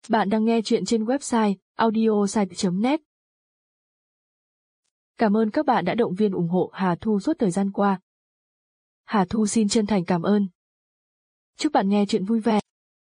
Bạn đang nghe chuyện trên website audiosite.net. Cảm ơn các bạn đã động viên ủng hộ Hà Thu suốt thời gian qua. Hà Thu xin chân thành cảm ơn. Chúc bạn nghe chuyện vui vẻ.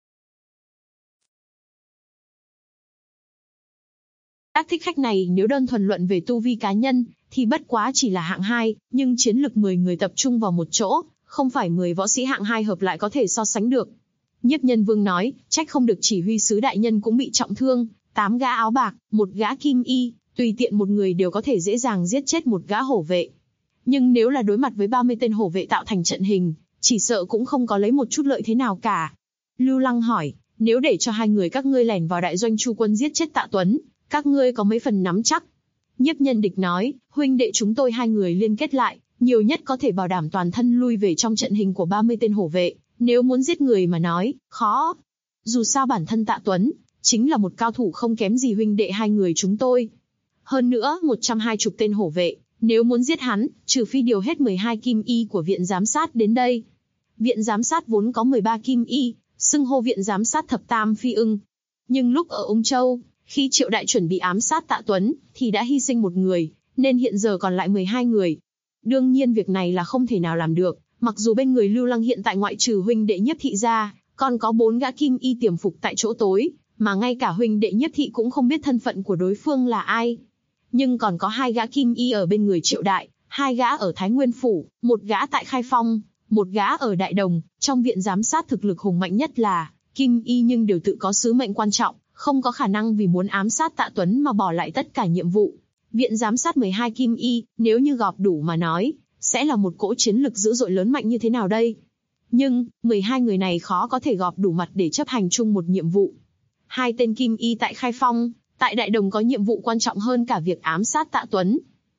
Các thích khách này nếu đơn thuần luận về tu vi cá nhân, thì bất quá chỉ là hạng 2, nhưng chiến lực 10 người tập trung vào một chỗ, không phải 10 võ sĩ hạng 2 hợp lại có thể so sánh được. Nhiếp Nhân Vương nói, trách không được chỉ huy sứ đại nhân cũng bị trọng thương, 8 gã áo bạc, 1 gã kim y, tùy tiện một người đều có thể dễ dàng giết chết một gã hổ vệ. Nhưng nếu là đối mặt với 30 tên hổ vệ tạo thành trận hình, chỉ sợ cũng không có lấy một chút lợi thế nào cả. Lưu Lăng hỏi, nếu để cho 2 người các ngươi lẻn vào đại doanh Chu quân giết chết Tạ Tuấn, các ngươi có mấy phần nắm chắc? Nhiếp Nhân Địch nói, huynh đệ chúng tôi 2 người liên kết lại, nhiều nhất có thể bảo đảm toàn thân lui về trong trận hình của 30 tên hổ vệ. Nếu muốn giết người mà nói, khó. Dù sao bản thân Tạ Tuấn chính là một cao thủ không kém gì huynh đệ 2 người chúng tôi. Hơn nữa, 120 tên hổ vệ, nếu muốn giết hắn, trừ phi điều hết 12 kim y của viện giám sát đến đây. Viện giám sát vốn có 13 kim y, xưng hô viện giám sát thập tam phi ưng. Nhưng lúc ở Ung Châu, khi Triệu Đại chuẩn bị ám sát Tạ Tuấn, thì đã hy sinh một người, nên hiện giờ còn lại 12 người. Đương nhiên việc này là không thể nào làm được. Mặc dù bên người Lưu Lăng hiện tại ngoại trừ huynh đệ Nhiếp Thị ra, còn có 4 gã kim y tiềm phục tại chỗ tối, mà ngay cả huynh đệ Nhiếp Thị cũng không biết thân phận của đối phương là ai. Nhưng còn có 2 gã kim y ở bên người Triệu Đại, 2 gã ở Thái Nguyên Phủ, 1 gã tại Khai Phong, 1 gã ở Đại Đồng. Trong viện giám sát thực lực hùng mạnh nhất là kim y, nhưng đều tự có sứ mệnh quan trọng, không có khả năng vì muốn ám sát Tạ Tuấn mà bỏ lại tất cả nhiệm vụ. Viện giám sát 12 kim y, nếu như gọp đủ mà nói, sẽ là một cỗ chiến lực dữ dội lớn mạnh như thế nào đây? Nhưng, 12 người này khó có thể gọp đủ mặt để chấp hành chung một nhiệm vụ. 2 tên kim y tại Khai Phong, tại Đại Đồng có nhiệm vụ quan trọng hơn cả việc ám sát Tạ Tuấn.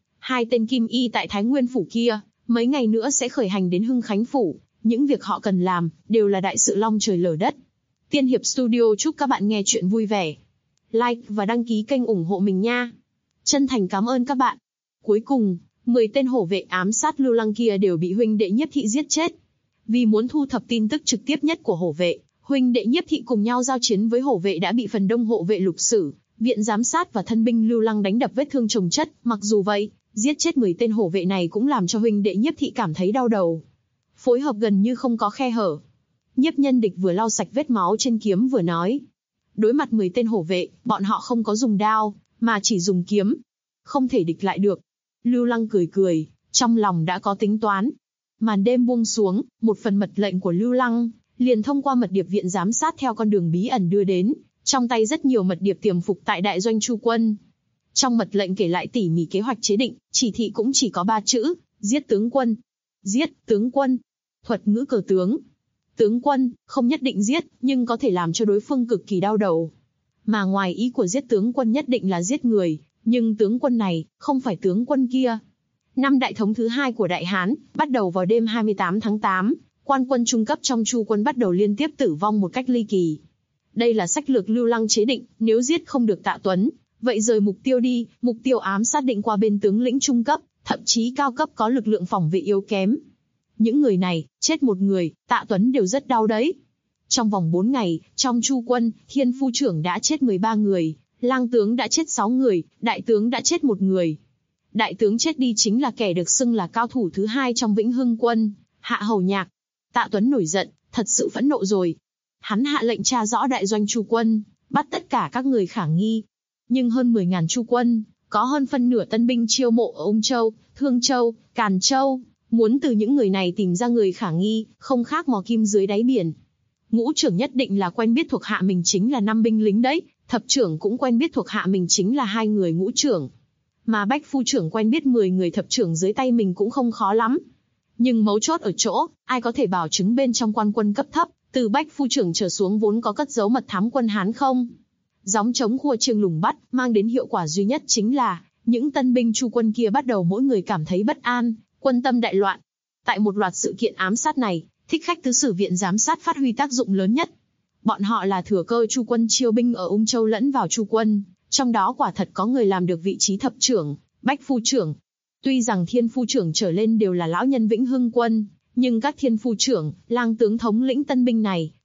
2 tên kim y tại Thái Nguyên Phủ kia, mấy ngày nữa sẽ khởi hành đến Hưng Khánh Phủ, những việc họ cần làm, đều là đại sự long trời lở đất. Tiên Hiệp Studio chúc các bạn nghe chuyện vui vẻ. Like và đăng ký kênh ủng hộ mình nha. Chân thành cảm ơn các bạn. Cuối cùng, 10 tên hổ vệ ám sát Lưu Lăng kia đều bị huynh đệ Nhiếp Thị giết chết. Vì muốn thu thập tin tức trực tiếp nhất của hổ vệ, huynh đệ Nhiếp Thị cùng nhau giao chiến với hổ vệ đã bị phần đông hộ vệ Lục Sử, viện giám sát và thân binh Lưu Lăng đánh đập vết thương chồng chất. Mặc dù vậy, giết chết 10 tên hổ vệ này cũng làm cho huynh đệ Nhiếp Thị cảm thấy đau đầu. Phối hợp gần như không có khe hở. Nhiếp Nhân Địch vừa lau sạch vết máu trên kiếm vừa nói, đối mặt 10 tên hổ vệ, bọn họ không có dùng đao, mà chỉ dùng kiếm. Không thể địch lại được. Lưu Lăng cười cười, trong lòng đã có tính toán. Màn đêm buông xuống, một phần mật lệnh của Lưu Lăng liền thông qua mật điệp viện giám sát theo con đường bí ẩn đưa đến, trong tay rất nhiều mật điệp tiềm phục tại đại doanh Chu quân. Trong mật lệnh kể lại tỉ mỉ kế hoạch chế định, chỉ thị cũng chỉ có 3 chữ: giết tướng quân. Giết tướng quân. Thuật ngữ cờ tướng. Tướng quân không nhất định giết, nhưng có thể làm cho đối phương cực kỳ đau đầu. Mà ngoài ý của giết tướng quân nhất định là giết người. Nhưng tướng quân này, không phải tướng quân kia. Năm đại thống thứ 2 của Đại Hán, bắt đầu vào đêm 28 tháng 8, quan quân trung cấp trong Chu quân bắt đầu liên tiếp tử vong một cách ly kỳ. Đây là sách lược Lưu Lăng chế định, nếu giết không được Tạ Tuấn, vậy rời mục tiêu đi, mục tiêu ám sát định qua bên tướng lĩnh trung cấp, thậm chí cao cấp có lực lượng phòng vệ yếu kém. Những người này, chết một người, Tạ Tuấn đều rất đau đấy. Trong vòng 4 ngày, trong Chu quân, Thiên phu trưởng đã chết 13 người. Lang tướng đã chết 6 người, đại tướng đã chết 1 người. Đại tướng chết đi chính là kẻ được xưng là cao thủ thứ 2 trong Vĩnh Hưng quân, Hạ Hầu Nhạc. Tạ Tuấn nổi giận, thật sự phẫn nộ rồi. Hắn hạ lệnh tra rõ đại doanh Chu quân, bắt tất cả các người khả nghi. Nhưng hơn 10.000 Chu quân, có hơn phân nửa tân binh chiêu mộ ở Ung Châu, Thương Châu, Càn Châu. Muốn từ những người này tìm ra người khả nghi, không khác mò kim dưới đáy biển. Ngũ trưởng nhất định là quen biết thuộc hạ mình chính là 5 binh lính đấy. Thập trưởng cũng quen biết thuộc hạ mình chính là 2 người ngũ trưởng. Mà bách phu trưởng quen biết 10 người thập trưởng dưới tay mình cũng không khó lắm. Nhưng mấu chốt ở chỗ, ai có thể bảo chứng bên trong quan quân cấp thấp, từ bách phu trưởng trở xuống vốn có cất giấu mật thám quân Hán không? Gióng trống khua chiêng lùng bắt, mang đến hiệu quả duy nhất chính là, những tân binh Chu quân kia bắt đầu mỗi người cảm thấy bất an, quân tâm đại loạn. Tại một loạt sự kiện ám sát này, thích khách tứ sử viện giám sát phát huy tác dụng lớn nhất. Bọn họ là thừa cơ Chu quân chiêu binh ở Ung Châu lẫn vào Chu quân, trong đó quả thật có người làm được vị trí thập trưởng, bách phu trưởng. Tuy rằng thiên phu trưởng trở lên đều là lão nhân Vĩnh Hưng quân, nhưng các thiên phu trưởng, lang tướng thống lĩnh tân binh này,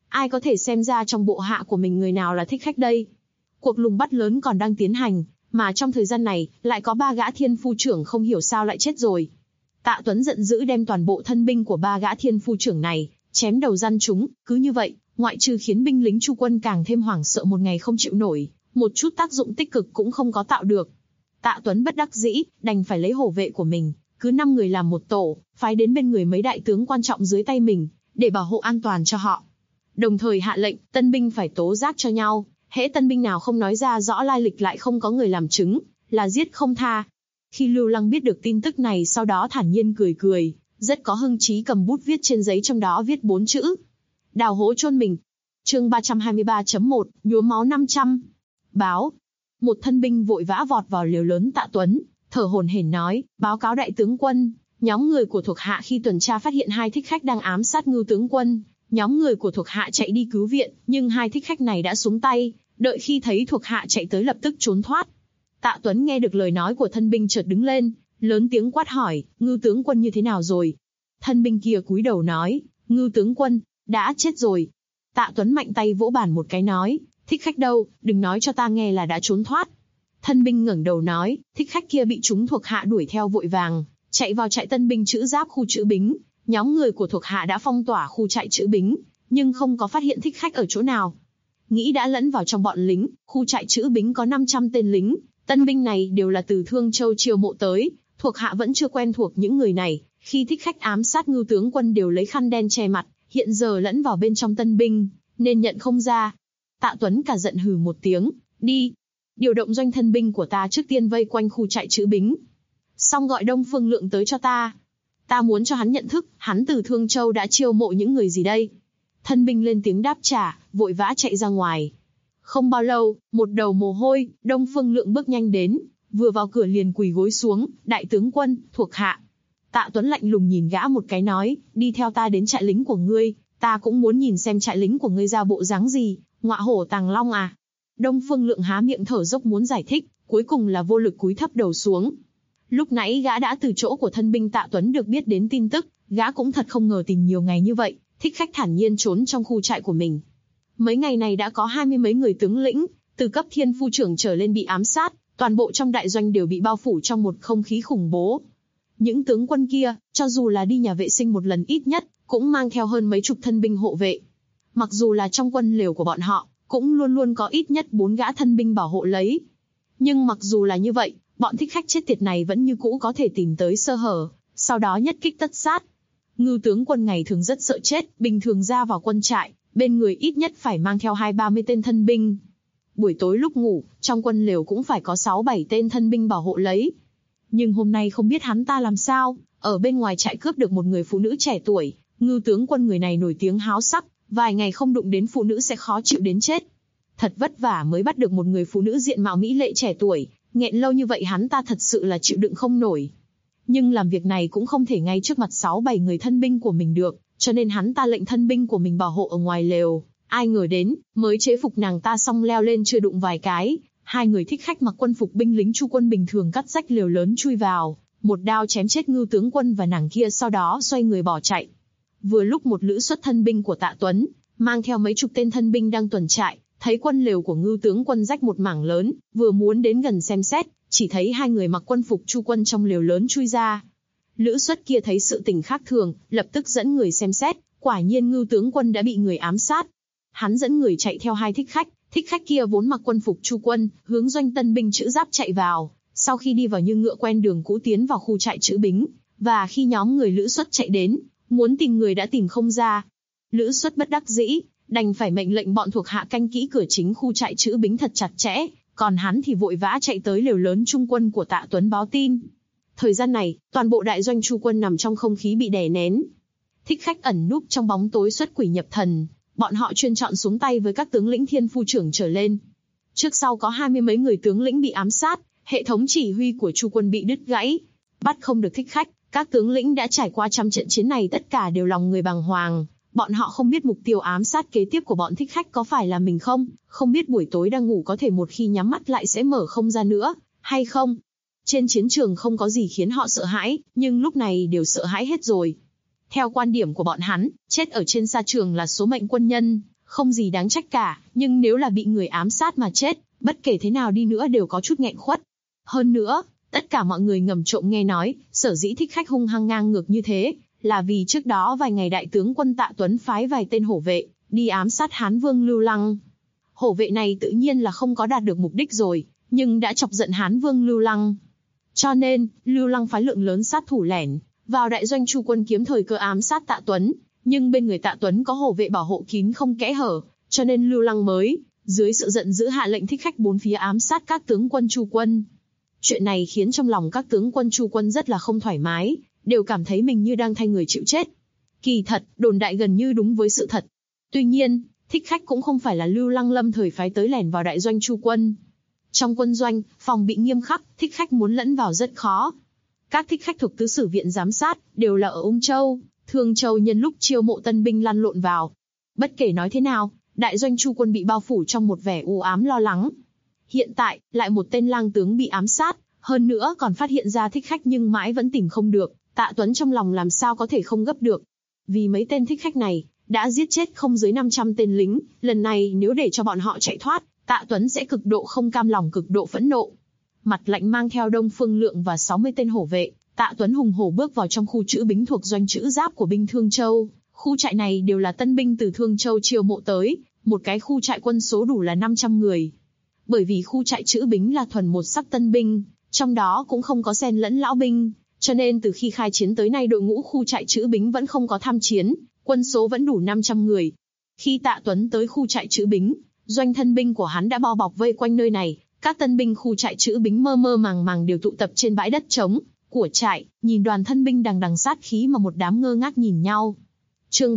ai có thể xem ra trong bộ hạ của mình người nào là thích khách đây? Cuộc lùng bắt lớn còn đang tiến hành, mà trong thời gian này, lại có 3 gã thiên phu trưởng không hiểu sao lại chết rồi. Tạ Tuấn giận dữ đem toàn bộ thân binh của 3 gã thiên phu trưởng này, chém đầu răn chúng, cứ như vậy, ngoại trừ khiến binh lính Chu quân càng thêm hoảng sợ một ngày không chịu nổi, một chút tác dụng tích cực cũng không có tạo được. Tạ Tuấn bất đắc dĩ, đành phải lấy hổ vệ của mình, cứ 5 người làm một tổ, phái đến bên người mấy đại tướng quan trọng dưới tay mình, để bảo hộ an toàn cho họ. Đồng thời hạ lệnh, tân binh phải tố giác cho nhau, hễ tân binh nào không nói ra rõ lai lịch lại không có người làm chứng, là giết không tha. Khi Lưu Lăng biết được tin tức này sau đó thản nhiên cười cười, rất có hưng trí cầm bút viết trên giấy, trong đó viết 4 chữ. Đào hố chôn mình. Chương 323.1, nhuốm máu 500. Báo. Một thân binh vội vã vọt vào lều lớn Tạ Tuấn, thở hổn hển nói, báo cáo đại tướng quân, nhóm người của thuộc hạ khi tuần tra phát hiện 2 thích khách đang ám sát Ngưu tướng quân. Nhóm người của thuộc hạ chạy đi cứu viện, nhưng 2 thích khách này đã xuống tay, đợi khi thấy thuộc hạ chạy tới lập tức trốn thoát. Tạ Tuấn nghe được lời nói của thân binh chợt đứng lên, lớn tiếng quát hỏi, Ngưu tướng quân như thế nào rồi? Thân binh kia cúi đầu nói, Ngưu tướng quân, đã chết rồi. Tạ Tuấn mạnh tay vỗ bàn một cái nói, thích khách đâu, đừng nói cho ta nghe là đã trốn thoát. Thân binh ngẩng đầu nói, thích khách kia bị chúng thuộc hạ đuổi theo vội vàng, chạy vào trại tân binh Trữ Giáp khu Trữ Bính. Nhóm người của thuộc hạ đã phong tỏa khu trại Trữ Bính, nhưng không có phát hiện thích khách ở chỗ nào. Nghĩ đã lẫn vào trong bọn lính, khu trại Trữ Bính có 500 tên lính, tân binh này đều là từ Thương Châu chiêu mộ tới, thuộc hạ vẫn chưa quen thuộc những người này, khi thích khách ám sát Ngưu tướng quân đều lấy khăn đen che mặt, hiện giờ lẫn vào bên trong tân binh, nên nhận không ra. Tạ Tuấn cả giận hừ một tiếng, đi, điều động doanh thân binh của ta trước tiên vây quanh khu trại Trữ Bính, xong gọi Đông Phương Lượng tới cho ta. Ta muốn cho hắn nhận thức, hắn từ Thương Châu đã chiêu mộ những người gì đây? Thân binh lên tiếng đáp trả, vội vã chạy ra ngoài. Không bao lâu, một đầu mồ hôi, Đông Phương Lượng bước nhanh đến, vừa vào cửa liền quỳ gối xuống, đại tướng quân, thuộc hạ. Tạ Tuấn lạnh lùng nhìn gã một cái nói, đi theo ta đến trại lính của ngươi, ta cũng muốn nhìn xem trại lính của ngươi ra bộ dáng gì, ngọa hổ tàng long à. Đông Phương Lượng há miệng thở dốc muốn giải thích, cuối cùng là vô lực cúi thấp đầu xuống. Lúc nãy gã đã từ chỗ của thân binh Tạ Tuấn được biết đến tin tức, gã cũng thật không ngờ tìm nhiều ngày như vậy, thích khách thản nhiên trốn trong khu trại của mình. Mấy ngày này đã có 20 mấy người tướng lĩnh, từ cấp thiên phu trưởng trở lên bị ám sát, toàn bộ trong đại doanh đều bị bao phủ trong một không khí khủng bố. Những tướng quân kia, cho dù là đi nhà vệ sinh một lần ít nhất, cũng mang theo hơn mấy chục thân binh hộ vệ. Mặc dù là trong quân lều của bọn họ, cũng luôn luôn có ít nhất 4 gã thân binh bảo hộ lấy. Nhưng mặc dù là như vậy, bọn thích khách chết tiệt này vẫn như cũ có thể tìm tới sơ hở, sau đó nhất kích tất sát. Ngưu tướng quân ngày thường rất sợ chết, bình thường ra vào quân trại, bên người ít nhất phải mang theo 20-30 tên thân binh. Buổi tối lúc ngủ, trong quân lều cũng phải có 6-7 tên thân binh bảo hộ lấy. Nhưng hôm nay không biết hắn ta làm sao, ở bên ngoài trại cướp được một người phụ nữ trẻ tuổi. Ngưu tướng quân người này nổi tiếng háo sắc, vài ngày không đụng đến phụ nữ sẽ khó chịu đến chết. Thật vất vả mới bắt được một người phụ nữ diện mạo mỹ lệ trẻ tuổi, nghẹn lâu như vậy hắn ta thật sự là chịu đựng không nổi. Nhưng làm việc này cũng không thể ngay trước mặt 6-7 người thân binh của mình được, cho nên hắn ta lệnh thân binh của mình bảo hộ ở ngoài lều. Ai ngờ đến, mới chế phục nàng ta xong leo lên chưa đụng vài cái, 2 người thích khách mặc quân phục binh lính Chu quân bình thường cắt rách lều lớn chui vào, một đao chém chết Ngưu tướng quân và nàng kia, sau đó xoay người bỏ chạy. Vừa lúc một lữ xuất thân binh của Tạ Tuấn, mang theo mấy chục tên thân binh đang tuần trại, thấy quân lều của Ngưu tướng quân rách một mảng lớn, vừa muốn đến gần xem xét, chỉ thấy 2 người mặc quân phục Chu quân trong lều lớn chui ra. Lữ xuất kia thấy sự tình khác thường, lập tức dẫn người xem xét, quả nhiên Ngưu tướng quân đã bị người ám sát. Hắn dẫn người chạy theo 2 thích khách kia vốn mặc quân phục Chu quân, hướng doanh tân binh Trữ Giáp chạy vào, sau khi đi vào như ngựa quen đường cũ tiến vào khu trại Trữ Bính, và khi nhóm người Lữ xuất chạy đến, muốn tìm người đã tìm không ra. Lữ xuất bất đắc dĩ, đành phải mệnh lệnh bọn thuộc hạ canh kỹ cửa chính khu trại Trữ Bính thật chặt chẽ, còn hắn thì vội vã chạy tới lều lớn trung quân của Tạ Tuấn báo tin. Thời gian này, toàn bộ đại doanh Chu quân nằm trong không khí bị đè nén. Thích khách ẩn núp trong bóng tối xuất quỷ nhập thần, bọn họ chuyên chọn xuống tay với các tướng lĩnh thiên phu trưởng trở lên. Trước sau có 20 mấy người tướng lĩnh bị ám sát, hệ thống chỉ huy của Chu quân bị đứt gãy. Bắt không được thích khách, các tướng lĩnh đã trải qua trăm trận chiến này tất cả đều lòng người bàng hoàng. Bọn họ không biết mục tiêu ám sát kế tiếp của bọn thích khách có phải là mình không biết buổi tối đang ngủ có thể một khi nhắm mắt lại sẽ mở không ra nữa, hay không. Trên chiến trường không có gì khiến họ sợ hãi, nhưng lúc này đều sợ hãi hết rồi. Theo quan điểm của bọn hắn, chết ở trên sa trường là số mệnh quân nhân, không gì đáng trách cả, nhưng nếu là bị người ám sát mà chết, bất kể thế nào đi nữa đều có chút nghẹn khuất. Hơn nữa, tất cả mọi người ngầm trộm nghe nói, sở dĩ Thích Khách hung hăng ngang ngược như thế, là vì trước đó vài ngày đại tướng quân Tạ Tuấn phái vài tên hổ vệ, đi ám sát Hán Vương Lưu Lăng. Hổ vệ này tự nhiên là không có đạt được mục đích rồi, nhưng đã chọc giận Hán Vương Lưu Lăng. Cho nên, Lưu Lăng phái lượng lớn sát thủ lẻn vào đại doanh Chu quân kiếm thời cơ ám sát Tạ Tuấn, nhưng bên người Tạ Tuấn có hổ vệ bảo hộ kín không kẽ hở, cho nên Lưu Lăng mới, dưới sự giận dữ hạ lệnh Thích Khách bốn phía ám sát các tướng quân Chu quân. Chuyện này khiến trong lòng các tướng quân Chu quân rất là không thoải mái, đều cảm thấy mình như đang thay người chịu chết. Kỳ thật, đồn đại gần như đúng với sự thật. Tuy nhiên, Thích Khách cũng không phải là Lưu Lăng lâm thời phái tới lẻn vào đại doanh Chu quân. Trong quân doanh, phòng bị nghiêm khắc, Thích Khách muốn lẫn vào rất khó. Các thích khách thuộc tứ sử viện giám sát, đều là ở Ung Châu, Thương Châu nhân lúc chiêu mộ tân binh lăn lộn vào. Bất kể nói thế nào, đại doanh Chu quân bị bao phủ trong một vẻ u ám lo lắng. Hiện tại, lại một tên lang tướng bị ám sát, hơn nữa còn phát hiện ra thích khách nhưng mãi vẫn tìm không được, Tạ Tuấn trong lòng làm sao có thể không gấp được. Vì mấy tên thích khách này, đã giết chết không dưới 500 tên lính, lần này nếu để cho bọn họ chạy thoát, Tạ Tuấn sẽ cực độ không cam lòng cực độ phẫn nộ. Mặt lạnh mang theo Đông Phương Lượng và 60 tên hổ vệ, Tạ Tuấn hùng hổ bước vào trong khu trữ binh thuộc doanh trữ giáp của binh Thương Châu. Khu trại này đều là tân binh từ Thương Châu chiêu mộ tới, một cái khu trại quân số đủ là 500 người. Bởi vì khu trại trữ binh là thuần một sắc tân binh, trong đó cũng không có xen lẫn lão binh, cho nên từ khi khai chiến tới nay đội ngũ khu trại trữ binh vẫn không có tham chiến, quân số vẫn đủ 500 người. Khi Tạ Tuấn tới khu trại trữ binh, doanh thân binh của hắn đã bao bọc vây quanh nơi này, các tân binh khu trại trữ binh mơ mơ màng màng đều tụ tập trên bãi đất trống của trại, nhìn đoàn thân binh đằng đằng sát khí mà một đám ngơ ngác nhìn nhau. Chương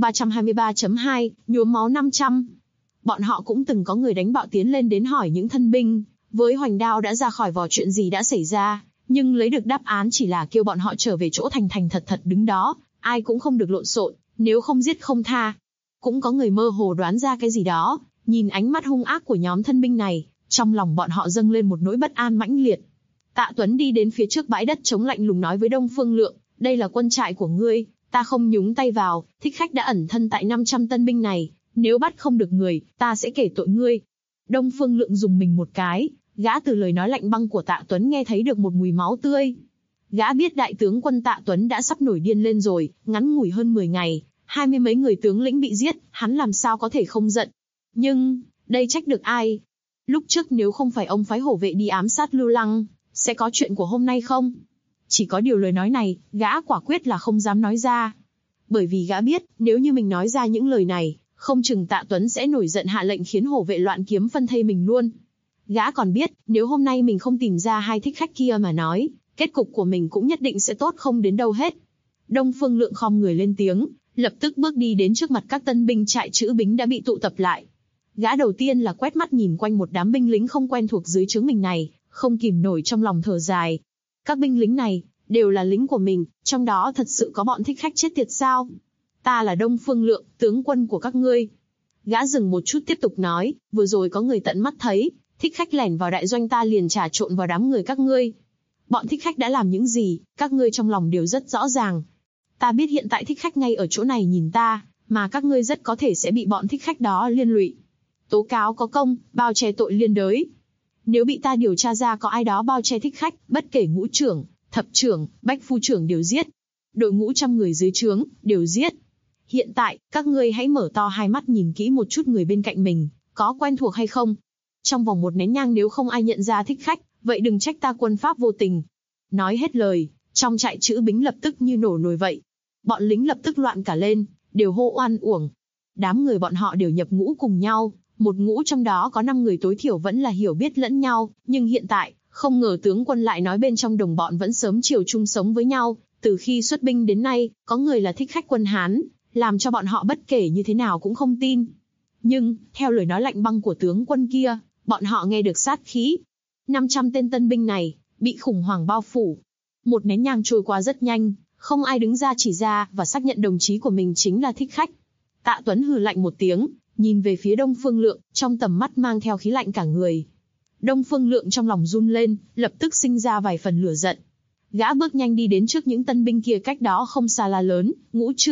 323.2, nhuốm máu 500. Bọn họ cũng từng có người đánh bạo tiến lên đến hỏi những thân binh, với hoành đao đã ra khỏi vỏ chuyện gì đã xảy ra, nhưng lấy được đáp án chỉ là kêu bọn họ trở về chỗ thành thành thật thật đứng đó, ai cũng không được lộn xộn, nếu không giết không tha. Cũng có người mơ hồ đoán ra cái gì đó, nhìn ánh mắt hung ác của nhóm thân binh này, trong lòng bọn họ dâng lên một nỗi bất an mãnh liệt. Tạ Tuấn đi đến phía trước bãi đất trống lạnh lùng nói với Đông Phương Lượng, đây là quân trại của ngươi, ta không nhúng tay vào, thích khách đã ẩn thân tại 500 tân binh này, nếu bắt không được người, ta sẽ kể tội ngươi. Đông Phương Lượng dùng mình một cái, gã từ lời nói lạnh băng của Tạ Tuấn nghe thấy được một mùi máu tươi. Gã biết đại tướng quân Tạ Tuấn đã sắp nổi điên lên rồi, ngắn ngủi hơn 10 ngày, 20 mấy người tướng lĩnh bị giết, hắn làm sao có thể không giận. Nhưng, đây trách được ai? Lúc trước nếu không phải ông phái hổ vệ đi ám sát Lưu Lăng, sẽ có chuyện của hôm nay không? Chỉ có điều lời nói này, gã quả quyết là không dám nói ra. Bởi vì gã biết, nếu như mình nói ra những lời này, không chừng Tạ Tuấn sẽ nổi giận hạ lệnh khiến hổ vệ loạn kiếm phân thây mình luôn. Gã còn biết, nếu hôm nay mình không tìm ra hai thích khách kia mà nói, kết cục của mình cũng nhất định sẽ tốt không đến đâu hết. Đông Phương Lượng khom người lên tiếng, lập tức bước đi đến trước mặt các tân binh trại trữ binh đã bị tụ tập lại. Gã đầu tiên là quét mắt nhìn quanh một đám binh lính không quen thuộc dưới trướng mình này, không kìm nổi trong lòng thở dài. Các binh lính này, đều là lính của mình, trong đó thật sự có bọn thích khách chết tiệt sao? Ta là Đông Phương Lượng, tướng quân của các ngươi. Gã dừng một chút tiếp tục nói, vừa rồi có người tận mắt thấy, thích khách lẻn vào đại doanh ta liền trà trộn vào đám người các ngươi. Bọn thích khách đã làm những gì, các ngươi trong lòng đều rất rõ ràng. Ta biết hiện tại thích khách ngay ở chỗ này nhìn ta, mà các ngươi rất có thể sẽ bị bọn thích khách đó liên lụy. Tố cáo có công, bao che tội liên đới. Nếu bị ta điều tra ra có ai đó bao che thích khách, bất kể ngũ trưởng, thập trưởng, bách phu trưởng đều giết. Đội ngũ trăm người dưới trướng, đều giết. Hiện tại, các ngươi hãy mở to hai mắt nhìn kỹ một chút người bên cạnh mình, có quen thuộc hay không? Trong vòng một nén nhang nếu không ai nhận ra thích khách, vậy đừng trách ta quân pháp vô tình. Nói hết lời, trong trại trữ binh lập tức như nổ nồi vậy. Bọn lính lập tức loạn cả lên, đều hô oan uổng. Đám người bọn họ đều nhập ngũ cùng nhau, một ngũ trong đó có 5 người tối thiểu vẫn là hiểu biết lẫn nhau, nhưng hiện tại, không ngờ tướng quân lại nói bên trong đồng bọn vẫn sớm chiều chung sống với nhau, từ khi xuất binh đến nay, có người là thích khách quân Hán, làm cho bọn họ bất kể như thế nào cũng không tin. Nhưng, theo lời nói lạnh băng của tướng quân kia, bọn họ nghe được sát khí. 500 tên tân binh này, bị khủng hoảng bao phủ. Một nén nhang trôi qua rất nhanh, không ai đứng ra chỉ ra và xác nhận đồng chí của mình chính là thích khách. Tạ Tuấn hừ lạnh một tiếng, nhìn về phía Đông Phương Lượng, trong tầm mắt mang theo khí lạnh cả người. Đông Phương Lượng trong lòng run lên, lập tức sinh ra vài phần lửa giận. Gã bước nhanh đi đến trước những tân binh kia cách đó không xa la lớn, ngũ trưởng,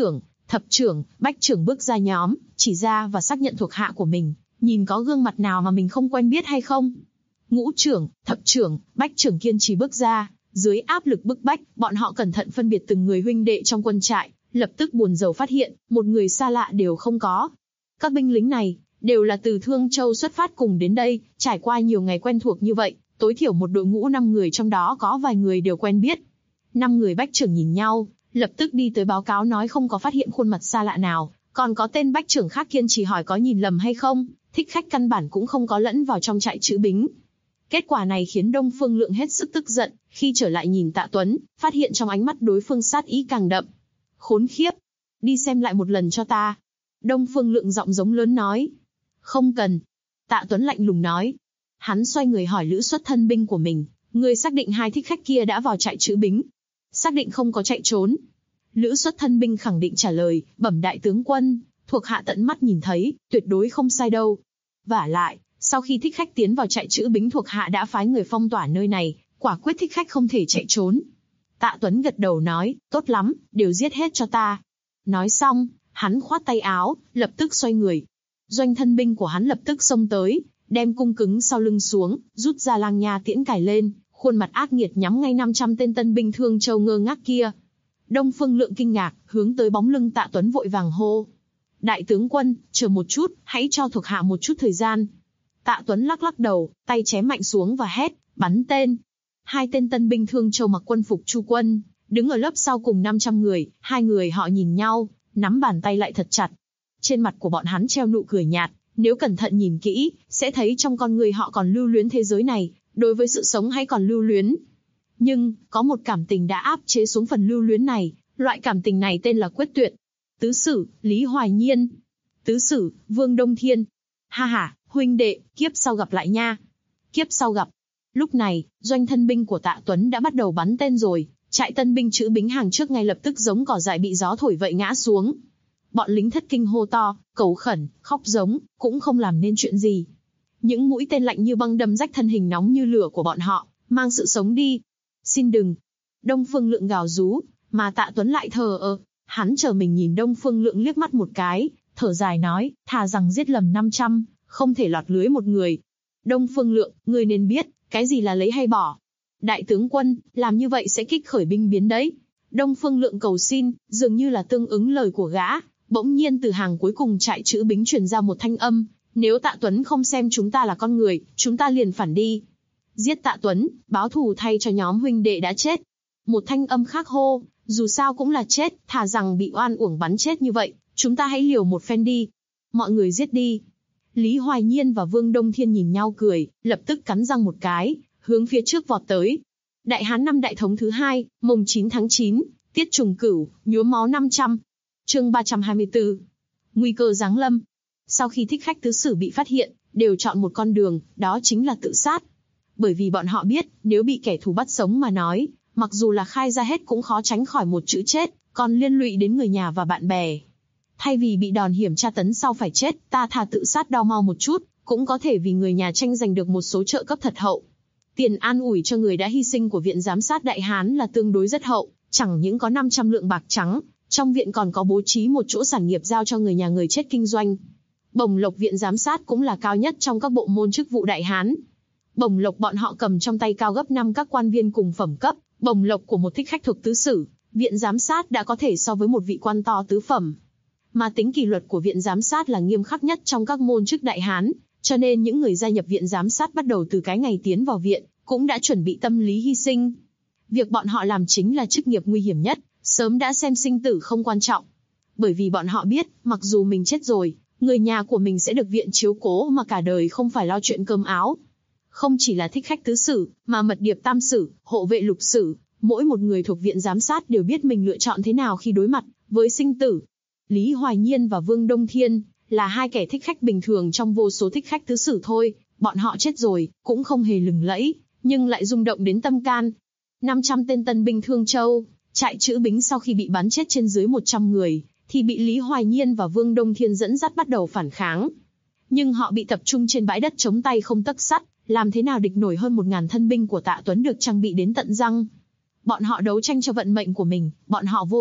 Thập trưởng, bách trưởng bước ra nhóm, chỉ ra và xác nhận thuộc hạ của mình, nhìn có gương mặt nào mà mình không quen biết hay không. Ngũ trưởng, thập trưởng, bách trưởng kiên trì bước ra, dưới áp lực bức bách, bọn họ cẩn thận phân biệt từng người huynh đệ trong quân trại, lập tức buồn rầu phát hiện, một người xa lạ đều không có. Các binh lính này, đều là từ Thương Châu xuất phát cùng đến đây, trải qua nhiều ngày quen thuộc như vậy, tối thiểu một đội ngũ 5 người trong đó có vài người đều quen biết. 5 người bách trưởng nhìn nhau, lập tức đi tới báo cáo nói không có phát hiện khuôn mặt xa lạ nào, còn có tên bách trưởng khác kiên trì hỏi có nhìn lầm hay không, thích khách căn bản cũng không có lẫn vào trong trại trữ bính. Kết quả này khiến Đông Phương Lượng hết sức tức giận, khi trở lại nhìn Tạ Tuấn, phát hiện trong ánh mắt đối phương sát ý càng đậm. Khốn khiếp! Đi xem lại một lần cho ta. Đông Phương Lượng giọng giống lớn nói. Không cần. Tạ Tuấn lạnh lùng nói. Hắn xoay người hỏi lữ xuất thân binh của mình, người xác định 2 thích khách kia đã vào trại trữ bính. Xác định không có chạy trốn. Lữ xuất thân binh khẳng định trả lời, bẩm đại tướng quân, thuộc hạ tận mắt nhìn thấy, tuyệt đối không sai đâu. Vả lại, sau khi thích khách tiến vào trại trữ bính thuộc hạ đã phái người phong tỏa nơi này, quả quyết thích khách không thể chạy trốn. Tạ Tuấn gật đầu nói, tốt lắm, đều giết hết cho ta. Nói xong, hắn khoát tay áo, lập tức xoay người. Doanh thân binh của hắn lập tức xông tới, đem cung cứng sau lưng xuống, rút ra lang nha tiễn cài lên, khuôn mặt ác nghiệt nhắm ngay 500 tên tân binh Thương Châu ngơ ngác kia. Đông Phương Lượng kinh ngạc, hướng tới bóng lưng Tạ Tuấn vội vàng hô. Đại tướng quân, chờ một chút, hãy cho thuộc hạ một chút thời gian. Tạ Tuấn lắc lắc đầu, tay chém mạnh xuống và hét, bắn tên. 2 tên tân binh Thương Châu mặc quân phục Chu quân, đứng ở lớp sau cùng 500 người, 2 người họ nhìn nhau, nắm bàn tay lại thật chặt. Trên mặt của bọn hắn treo nụ cười nhạt, nếu cẩn thận nhìn kỹ, sẽ thấy trong con người họ còn lưu luyến thế giới này, đối với sự sống hay còn lưu luyến. Nhưng, có một cảm tình đã áp chế xuống phần lưu luyến này, loại cảm tình này tên là quyết tuyệt. Tứ sử, Lý Hoài Nhiên. Tứ sử, Vương Đông Thiên. Ha ha, huynh đệ, kiếp sau gặp lại nha. Kiếp sau gặp. Lúc này, doanh thân binh của Tạ Tuấn đã bắt đầu bắn tên rồi, trại tân binh trữ bính hàng trước ngay lập tức giống cỏ dại bị gió thổi vậy ngã xuống. Bọn lính thất kinh hô to, cầu khẩn, khóc giống, cũng không làm nên chuyện gì. Những mũi tên lạnh như băng đâm rách thân hình nóng như lửa của bọn họ, mang sự sống đi. Xin đừng. Đông Phương Lượng gào rú, mà Tạ Tuấn lại thờ ơ. Hắn chờ mình nhìn Đông Phương Lượng liếc mắt một cái, thở dài nói, thà rằng giết lầm 500, không thể lọt lưới một người. Đông Phương Lượng, ngươi nên biết, cái gì là lấy hay bỏ. Đại tướng quân, làm như vậy sẽ kích khởi binh biến đấy. Đông Phương Lượng cầu xin, dường như là tương ứng lời của gã. Bỗng nhiên từ hàng cuối cùng trại trữ bính truyền ra một thanh âm, nếu Tạ Tuấn không xem chúng ta là con người, chúng ta liền phản đi. Giết Tạ Tuấn, báo thù thay cho nhóm huynh đệ đã chết. Một thanh âm khác hô, dù sao cũng là chết, thà rằng bị oan uổng bắn chết như vậy, chúng ta hãy liều một phen đi. Mọi người giết đi. Lý Hoài Nhiên và Vương Đông Thiên nhìn nhau cười, lập tức cắn răng một cái, hướng phía trước vọt tới. Đại Hán năm Đại Thống thứ 2, mùng 9 tháng 9, tiết trùng cửu, nhuốm máu 500. Chương 324. Nguy cơ giáng lâm. Sau khi thích khách tứ sử bị phát hiện, đều chọn một con đường, đó chính là tự sát. Bởi vì bọn họ biết, nếu bị kẻ thù bắt sống mà nói, mặc dù là khai ra hết cũng khó tránh khỏi một chữ chết, còn liên lụy đến người nhà và bạn bè. Thay vì bị đòn hiểm tra tấn sau phải chết, ta thà tự sát đau mau một chút, cũng có thể vì người nhà tranh giành được một số trợ cấp thật hậu. Tiền an ủi cho người đã hy sinh của Viện Giám sát Đại Hán là tương đối rất hậu, chẳng những có 500 lượng bạc trắng, trong viện còn có bố trí một chỗ sản nghiệp giao cho người nhà người chết kinh doanh. Bổng lộc Viện Giám sát cũng là cao nhất trong các bộ môn chức vụ Đại Hán. Bổng lộc bọn họ cầm trong tay cao gấp 5 các quan viên cùng phẩm cấp, bổng lộc của một thích khách thuộc tứ sử, Viện Giám sát đã có thể so với một vị quan to tứ phẩm. Mà tính kỷ luật của Viện Giám sát là nghiêm khắc nhất trong các môn chức Đại Hán, cho nên những người gia nhập Viện Giám sát bắt đầu từ cái ngày tiến vào viện, cũng đã chuẩn bị tâm lý hy sinh. Việc bọn họ làm chính là chức nghiệp nguy hiểm nhất, sớm đã xem sinh tử không quan trọng. Bởi vì bọn họ biết, mặc dù mình chết rồi, người nhà của mình sẽ được viện chiếu cố mà cả đời không phải lo chuyện cơm áo. Không chỉ là thích khách tứ sử, mà mật điệp tam sử, hộ vệ lục sử, mỗi một người thuộc Viện Giám sát đều biết mình lựa chọn thế nào khi đối mặt với sinh tử. Lý Hoài Nhiên và Vương Đông Thiên là 2 kẻ thích khách bình thường trong vô số thích khách tứ sử thôi, bọn họ chết rồi, cũng không hề lừng lẫy, nhưng lại rung động đến tâm can. 500 tên tân binh Thương Châu, trại trữ bính sau khi bị bắn chết trên dưới 100 người, thì bị Lý Hoài Nhiên và Vương Đông Thiên dẫn dắt bắt đầu phản kháng. Nhưng họ bị tập trung trên bãi đất chống tay không tấc sắt, làm thế nào địch nổi hơn 1000 thân binh của Tạ Tuấn được trang bị đến tận răng. Bọn họ đấu tranh cho vận mệnh của mình, bọn họ vô tội,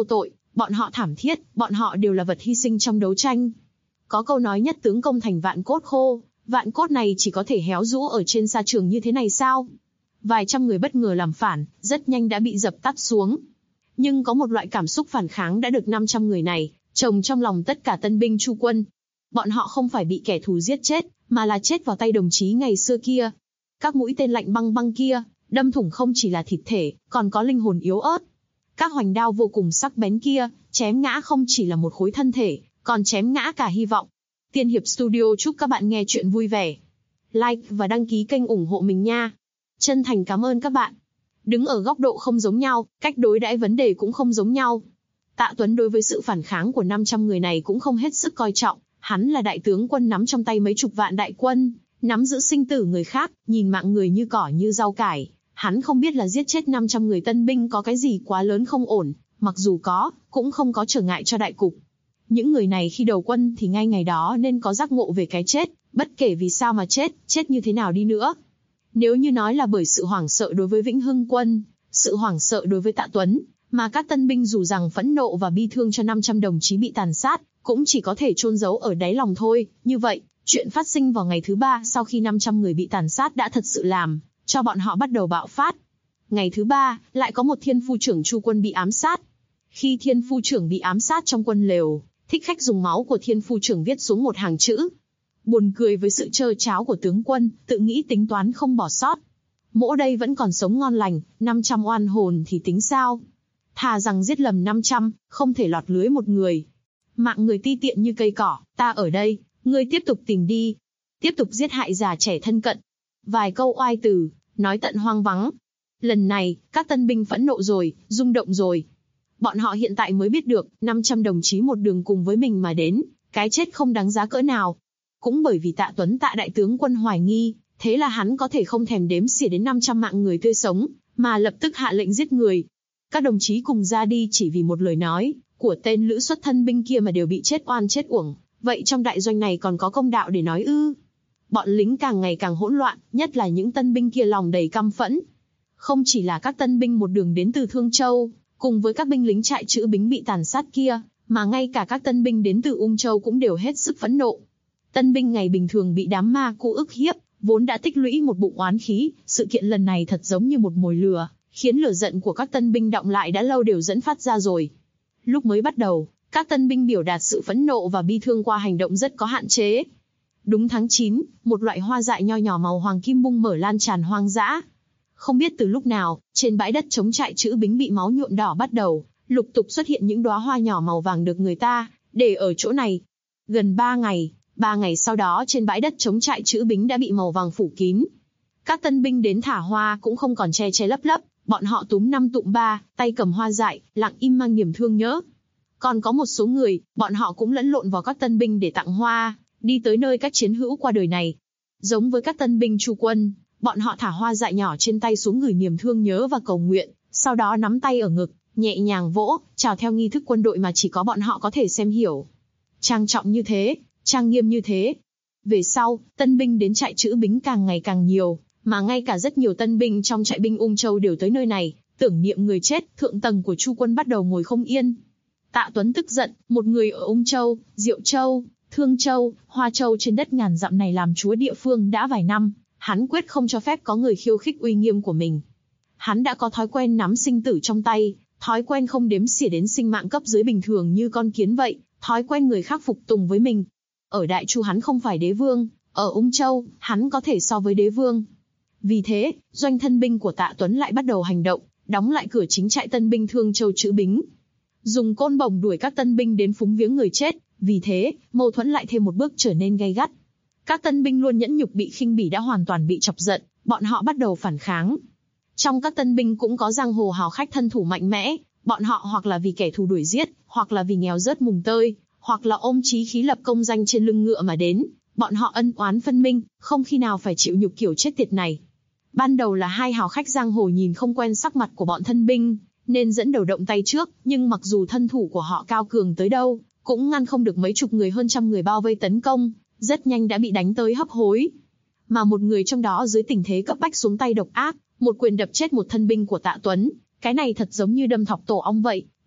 Bọn họ thảm thiết, bọn họ đều là vật hy sinh trong đấu tranh. Có câu nói nhất tướng công thành vạn cốt khô, vạn cốt này chỉ có thể héo rũ ở trên sa trường như thế này sao? Vài trăm người bất ngờ làm phản, rất nhanh đã bị dập tắt xuống. Nhưng có một loại cảm xúc phản kháng đã được 500 người này trồng trong lòng tất cả tân binh Chu quân. Bọn họ không phải bị kẻ thù giết chết, mà là chết vào tay đồng chí ngày xưa kia. Các mũi tên lạnh băng băng kia, đâm thủng không chỉ là thịt thể, còn có linh hồn yếu ớt. Các hoành đao vô cùng sắc bén kia, chém ngã không chỉ là một khối thân thể, còn chém ngã cả hy vọng. Tiên Hiệp Studio chúc các bạn nghe chuyện vui vẻ. Like và đăng ký kênh ủng hộ mình nha. Chân thành cảm ơn các bạn. Đứng ở góc độ không giống nhau, cách đối đãi vấn đề cũng không giống nhau. Tạ Tuấn đối với sự phản kháng của 500 người này cũng không hết sức coi trọng. Hắn là đại tướng quân nắm trong tay mấy chục vạn đại quân, nắm giữ sinh tử người khác, nhìn mạng người như cỏ như rau cải. Hắn không biết là giết chết 500 người tân binh có cái gì quá lớn không ổn, mặc dù có, cũng không có trở ngại cho đại cục. Những người này khi đầu quân thì ngay ngày đó nên có giác ngộ về cái chết, bất kể vì sao mà chết như thế nào đi nữa. Nếu như nói là bởi sự hoảng sợ đối với Vĩnh Hưng quân, sự hoảng sợ đối với Tạ Tuấn, mà các tân binh dù rằng phẫn nộ và bi thương cho 500 đồng chí bị tàn sát, cũng chỉ có thể chôn giấu ở đáy lòng thôi. Như vậy, chuyện phát sinh vào ngày thứ 3 sau khi 500 người bị tàn sát đã thật sự làm cho bọn họ bắt đầu bạo phát. Ngày thứ 3, lại có một thiên phu trưởng Chu quân bị ám sát. Khi thiên phu trưởng bị ám sát trong quân lều, Thích Khách dùng máu của thiên phu trưởng viết xuống một hàng chữ. Buồn cười với sự trơ tráo của tướng quân, tự nghĩ tính toán không bỏ sót. Mỗ đây vẫn còn sống ngon lành, 500 oan hồn thì tính sao? Thà rằng giết lầm 500, không thể lọt lưới một người. Mạng người ti tiện như cây cỏ, ta ở đây, ngươi tiếp tục tìm đi. Tiếp tục giết hại già trẻ thân cận. Vài câu oai từ, nói tận hoang vắng. Lần này, các tân binh phẫn nộ rồi, rung động rồi. Bọn họ hiện tại mới biết được, 500 đồng chí một đường cùng với mình mà đến, cái chết không đáng giá cỡ nào. Cũng bởi vì Tạ Tuấn Tạ đại tướng quân hoài nghi, thế là hắn có thể không thèm đếm xỉa đến 500 mạng người tươi sống, mà lập tức hạ lệnh giết người. Các đồng chí cùng ra đi chỉ vì một lời nói của tên lữ xuất thân binh kia mà đều bị chết oan chết uổng. Vậy trong đại doanh này còn có công đạo để nói ư? Bọn lính càng ngày càng hỗn loạn, nhất là những tân binh kia lòng đầy căm phẫn. Không chỉ là các tân binh một đường đến từ Thương Châu, cùng với các binh lính trại chữ bính bị tàn sát kia, mà ngay cả các tân binh đến từ Ung Châu cũng đều hết sức phẫn nộ. Tân binh ngày bình thường bị đám ma cu ức hiếp, vốn đã tích lũy một bụng oán khí, sự kiện lần này thật giống như một mồi lửa, khiến lửa giận của các tân binh đọng lại đã lâu đều dẫn phát ra rồi. Lúc mới bắt đầu, các tân binh biểu đạt sự phẫn nộ và bi thương qua hành động rất có hạn chế. Đúng tháng 9, một loại hoa dại nho nhỏ màu hoàng kim bung mở lan tràn hoang dã. Không biết từ lúc nào, trên bãi đất trống trại chữ bính bị máu nhuộm đỏ bắt đầu, lục tục xuất hiện những đóa hoa nhỏ màu vàng được người ta để ở chỗ này. Gần 3 ngày sau đó trên bãi đất trống trại chữ bính đã bị màu vàng phủ kín. Các tân binh đến thả hoa cũng không còn che lấp, bọn họ túm 5 tụm 3, tay cầm hoa dại, lặng im mang niềm thương nhớ. Còn có một số người, bọn họ cũng lẫn lộn vào các tân binh để tặng hoa, đi tới nơi các chiến hữu qua đời này. Giống với các tân binh Chu quân, bọn họ thả hoa dại nhỏ trên tay xuống gửi niềm thương nhớ và cầu nguyện, sau đó nắm tay ở ngực, nhẹ nhàng vỗ, chào theo nghi thức quân đội mà chỉ có bọn họ có thể xem hiểu. Trang trọng như thế, trang nghiêm như thế. Về sau, tân binh đến trại chữ bính càng ngày càng nhiều, mà ngay cả rất nhiều tân binh trong trại binh Ung Châu đều tới nơi này, tưởng niệm người chết. Thượng tầng của Chu quân bắt đầu ngồi không yên. Tạ Tuấn tức giận, một người ở Ung Châu, Diệu Châu, Thương Châu, Hoa Châu trên đất ngàn dặm này làm chúa địa phương đã vài năm, hắn quyết không cho phép có người khiêu khích uy nghiêm của mình. Hắn đã có thói quen nắm sinh tử trong tay, thói quen không đếm xỉa đến sinh mạng cấp dưới bình thường như con kiến vậy, thói quen người khác phục tùng với mình. Ở Đại Chu hắn không phải đế vương, ở Ung Châu, hắn có thể so với đế vương. Vì thế, doanh thân binh của Tạ Tuấn lại bắt đầu hành động, đóng lại cửa chính trại tân binh Thương Châu chữ bính. Dùng côn bổng đuổi các tân binh đến phúng viếng người chết, vì thế, mâu thuẫn lại thêm một bước trở nên gay gắt. Các tân binh luôn nhẫn nhục bị khinh bỉ đã hoàn toàn bị chọc giận, bọn họ bắt đầu phản kháng. Trong các tân binh cũng có giang hồ hào khách thân thủ mạnh mẽ, bọn họ hoặc là vì kẻ thù đuổi giết, hoặc là vì nghèo rớt mùng tơi, hoặc là ôm chí khí lập công danh trên lưng ngựa mà đến. Bọn họ ân oán phân minh, không khi nào phải chịu nhục kiểu chết tiệt này. Ban đầu là hai hào khách giang hồ nhìn không quen sắc mặt của bọn thân binh, nên dẫn đầu động tay trước, nhưng mặc dù thân thủ của họ cao cường tới đâu, cũng ngăn không được mấy chục người hơn trăm người bao vây tấn công, rất nhanh đã bị đánh tới hấp hối. Mà một người trong đó dưới tình thế cấp bách xuống tay độc ác, một quyền đập chết một thân binh của Tạ Tuấn, cái này thật giống như đâm thọc tổ ong vậy,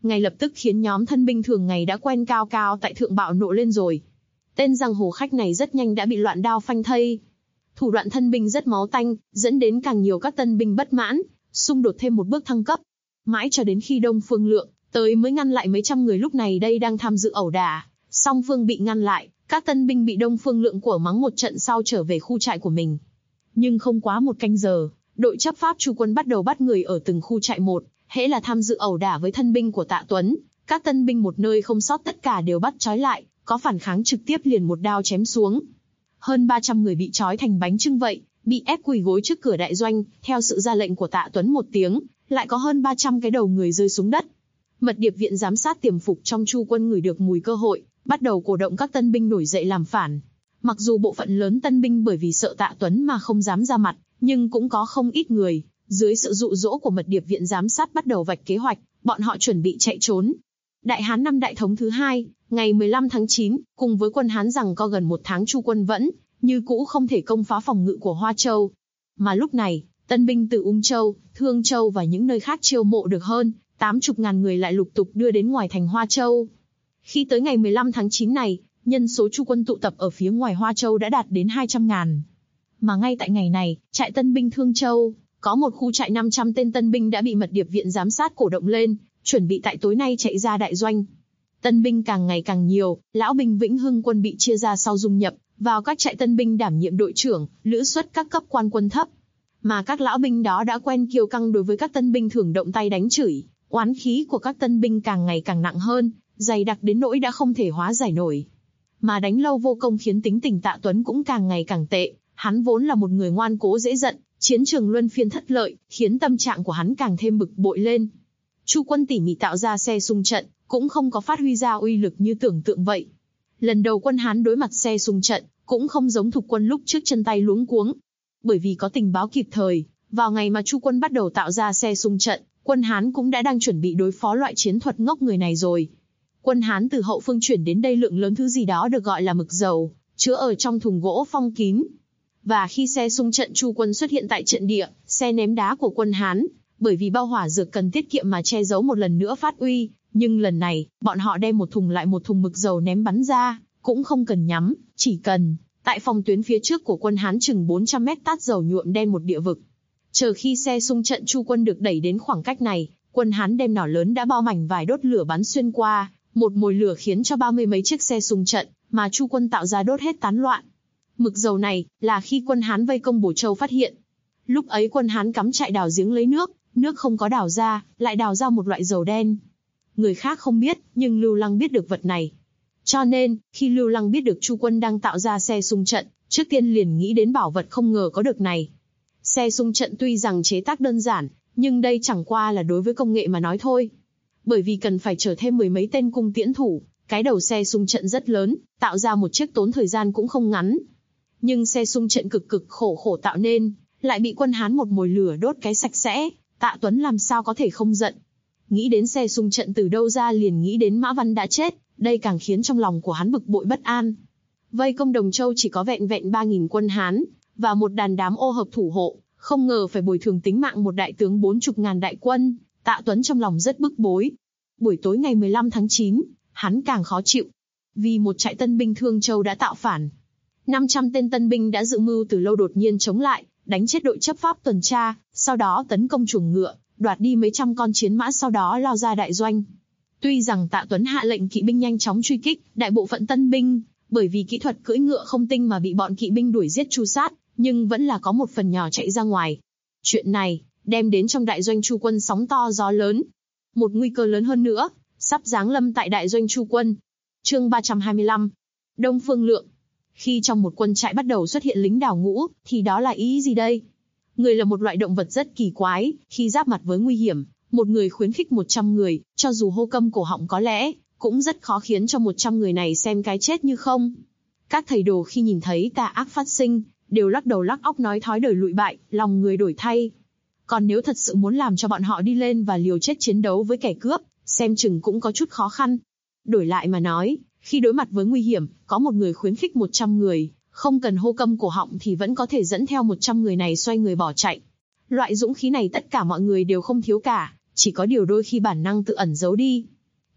ngay lập tức khiến nhóm thân binh thường ngày đã quen cao cao tại thượng bạo nộ lên rồi. Tên giang hồ khách này rất nhanh đã bị loạn đao phanh thây. Thủ đoạn thân binh rất máu tanh, dẫn đến càng nhiều các tân binh bất mãn, xung đột thêm một bước thăng cấp. Mãi cho đến khi Đông Phương Lượng tới mới ngăn lại mấy trăm người lúc này đây đang tham dự ẩu đả. Song phương bị ngăn lại, các tân binh bị Đông Phương Lượng của mắng một trận sau trở về khu trại của mình. Nhưng không quá một canh giờ, đội chấp pháp Chu Quân bắt đầu bắt người ở từng khu trại một, hễ là tham dự ẩu đả với thân binh của Tạ Tuấn, các tân binh một nơi không sót tất cả đều bắt trói lại, có phản kháng trực tiếp liền một đao chém xuống. Hơn 300 người bị trói thành bánh chưng vậy, bị ép quỳ gối trước cửa đại doanh, theo sự ra lệnh của Tạ Tuấn một tiếng, lại có hơn 300 cái đầu người rơi xuống đất. Mật điệp viện giám sát tiềm phục trong Chu Quân ngửi được mùi cơ hội, bắt đầu cổ động các tân binh nổi dậy làm phản. Mặc dù bộ phận lớn tân binh bởi vì sợ Tạ Tuấn mà không dám ra mặt, nhưng cũng có không ít người, dưới sự dụ dỗ của mật điệp viện giám sát bắt đầu vạch kế hoạch, bọn họ chuẩn bị chạy trốn. Đại Hán năm Đại Thống thứ 2, ngày 15 tháng 9, cùng với quân Hán giằng co gần một tháng Chu Quân vẫn như cũ không thể công phá phòng ngự của Hoa Châu. Mà lúc này, tân binh từ Ung Châu, Thương Châu và những nơi khác chiêu mộ được hơn 80.000 người lại lục tục đưa đến ngoài thành Hoa Châu. Khi tới ngày 15 tháng 9 này, nhân số Chu Quân tụ tập ở phía ngoài Hoa Châu đã đạt đến 200.000. Mà ngay tại ngày này, trại tân binh Thương Châu, có một khu trại 500 tên tân binh đã bị mật điệp viện giám sát cổ động lên, chuẩn bị tại tối nay chạy ra đại doanh. Tân binh càng ngày càng nhiều, lão binh Vĩnh Hưng quân bị chia ra sau dung nhập vào các trại tân binh đảm nhiệm đội trưởng, lữ xuất các cấp quan quân thấp. Mà các lão binh đó đã quen kiêu căng đối với các tân binh thường động tay đánh chửi, oán khí của các tân binh càng ngày càng nặng hơn, dày đặc đến nỗi đã không thể hóa giải nổi. Mà đánh lâu vô công khiến tính tình Tạ Tuấn cũng càng ngày càng tệ, hắn vốn là một người ngoan cố dễ giận, chiến trường luân phiên thất lợi, khiến tâm trạng của hắn càng thêm bực bội lên. Chu Quân tỉ mỉ tạo ra xe xung trận, cũng không có phát huy ra uy lực như tưởng tượng vậy. Lần đầu quân Hán đối mặt xe xung trận, cũng không giống Thục quân lúc trước chân tay luống cuống. Bởi vì có tình báo kịp thời, vào ngày mà Chu Quân bắt đầu tạo ra xe xung trận, quân Hán cũng đã đang chuẩn bị đối phó loại chiến thuật ngốc người này rồi. Quân Hán từ hậu phương chuyển đến đây lượng lớn thứ gì đó được gọi là mực dầu, chứa ở trong thùng gỗ phong kín. Và khi xe xung trận Chu Quân xuất hiện tại trận địa, xe ném đá của quân Hán, bởi vì bao hỏa dược cần tiết kiệm mà che giấu một lần nữa phát uy, nhưng lần này, bọn họ đem một thùng lại một thùng mực dầu ném bắn ra, cũng không cần nhắm, chỉ cần tại phòng tuyến phía trước của quân Hán chừng 400 mét tát dầu nhuộm đen một địa vực. Chờ khi xe xung trận Chu Quân được đẩy đến khoảng cách này, quân Hán đem nỏ lớn đã bao mảnh vải đốt lửa bắn xuyên qua, một mồi lửa khiến cho 30 mấy chiếc xe xung trận mà Chu Quân tạo ra đốt hết tán loạn. Mực dầu này là khi quân Hán vây công Bổ Châu phát hiện. Lúc ấy quân Hán cắm trại đào giếng lấy nước, nước không có đào ra, lại đào ra một loại dầu đen. Người khác không biết, nhưng Lưu Lăng biết được vật này. Cho nên, khi Lưu Lăng biết được Chu Quân đang tạo ra xe xung trận, trước tiên liền nghĩ đến bảo vật không ngờ có được này. Xe xung trận tuy rằng chế tác đơn giản, nhưng đây chẳng qua là đối với công nghệ mà nói thôi. Bởi vì cần phải chở thêm 10 mấy tên cung tiễn thủ, cái đầu xe xung trận rất lớn, tạo ra một chiếc tốn thời gian cũng không ngắn. Nhưng xe xung trận cực khổ tạo nên, lại bị quân Hán một mồi lửa đốt cái sạch sẽ, Tạ Tuấn làm sao có thể không giận. Nghĩ đến xe xung trận từ đâu ra liền nghĩ đến Mã Văn đã chết, đây càng khiến trong lòng của hắn bực bội bất an. Vây công Đồng Châu chỉ có vẹn 3.000 quân Hán, và một đàn đám ô hợp thủ hộ, không ngờ phải bồi thường tính mạng một đại tướng 40.000 đại quân, Tạ Tuấn trong lòng rất bức bối. Buổi tối ngày 15 tháng 9, hắn càng khó chịu, vì một trại tân binh Thương Châu đã tạo phản. 500 tên tân binh đã dự mưu từ lâu đột nhiên chống lại, đánh chết đội chấp pháp tuần tra, sau đó tấn công chuồng ngựa, đoạt đi mấy trăm con chiến mã sau đó lao ra đại doanh. Tuy rằng Tạ Tuấn hạ lệnh kỵ binh nhanh chóng truy kích, đại bộ phận tân binh, bởi vì kỹ thuật cưỡi ngựa không tinh mà bị bọn kỵ binh đuổi giết tru sát, nhưng vẫn là có một phần nhỏ chạy ra ngoài. Chuyện này, đem đến trong đại doanh Chu Quân sóng to gió lớn. Một nguy cơ lớn hơn nữa, sắp giáng lâm tại đại doanh Chu Quân. Chương 325. Đông Phương Lượng. Khi trong một quân trại bắt đầu xuất hiện lính đào ngũ, thì đó là ý gì đây? Người là một loại động vật rất kỳ quái, khi giáp mặt với nguy hiểm, một người khuyến khích 100 người, cho dù hô câm cổ họng có lẽ, cũng rất khó khiến cho 100 người này xem cái chết như không. Các thầy đồ khi nhìn thấy tà ác phát sinh, đều lắc đầu lắc óc nói thói đời lụi bại, lòng người đổi thay. Còn nếu thật sự muốn làm cho bọn họ đi lên và liều chết chiến đấu với kẻ cướp, xem chừng cũng có chút khó khăn. Đổi lại mà nói, khi đối mặt với nguy hiểm, có một người khuyến khích 100 người, không cần hô câm cổ họng thì vẫn có thể dẫn theo 100 người này xoay người bỏ chạy. Loại dũng khí này tất cả mọi người đều không thiếu cả, chỉ có điều đôi khi bản năng tự ẩn giấu đi.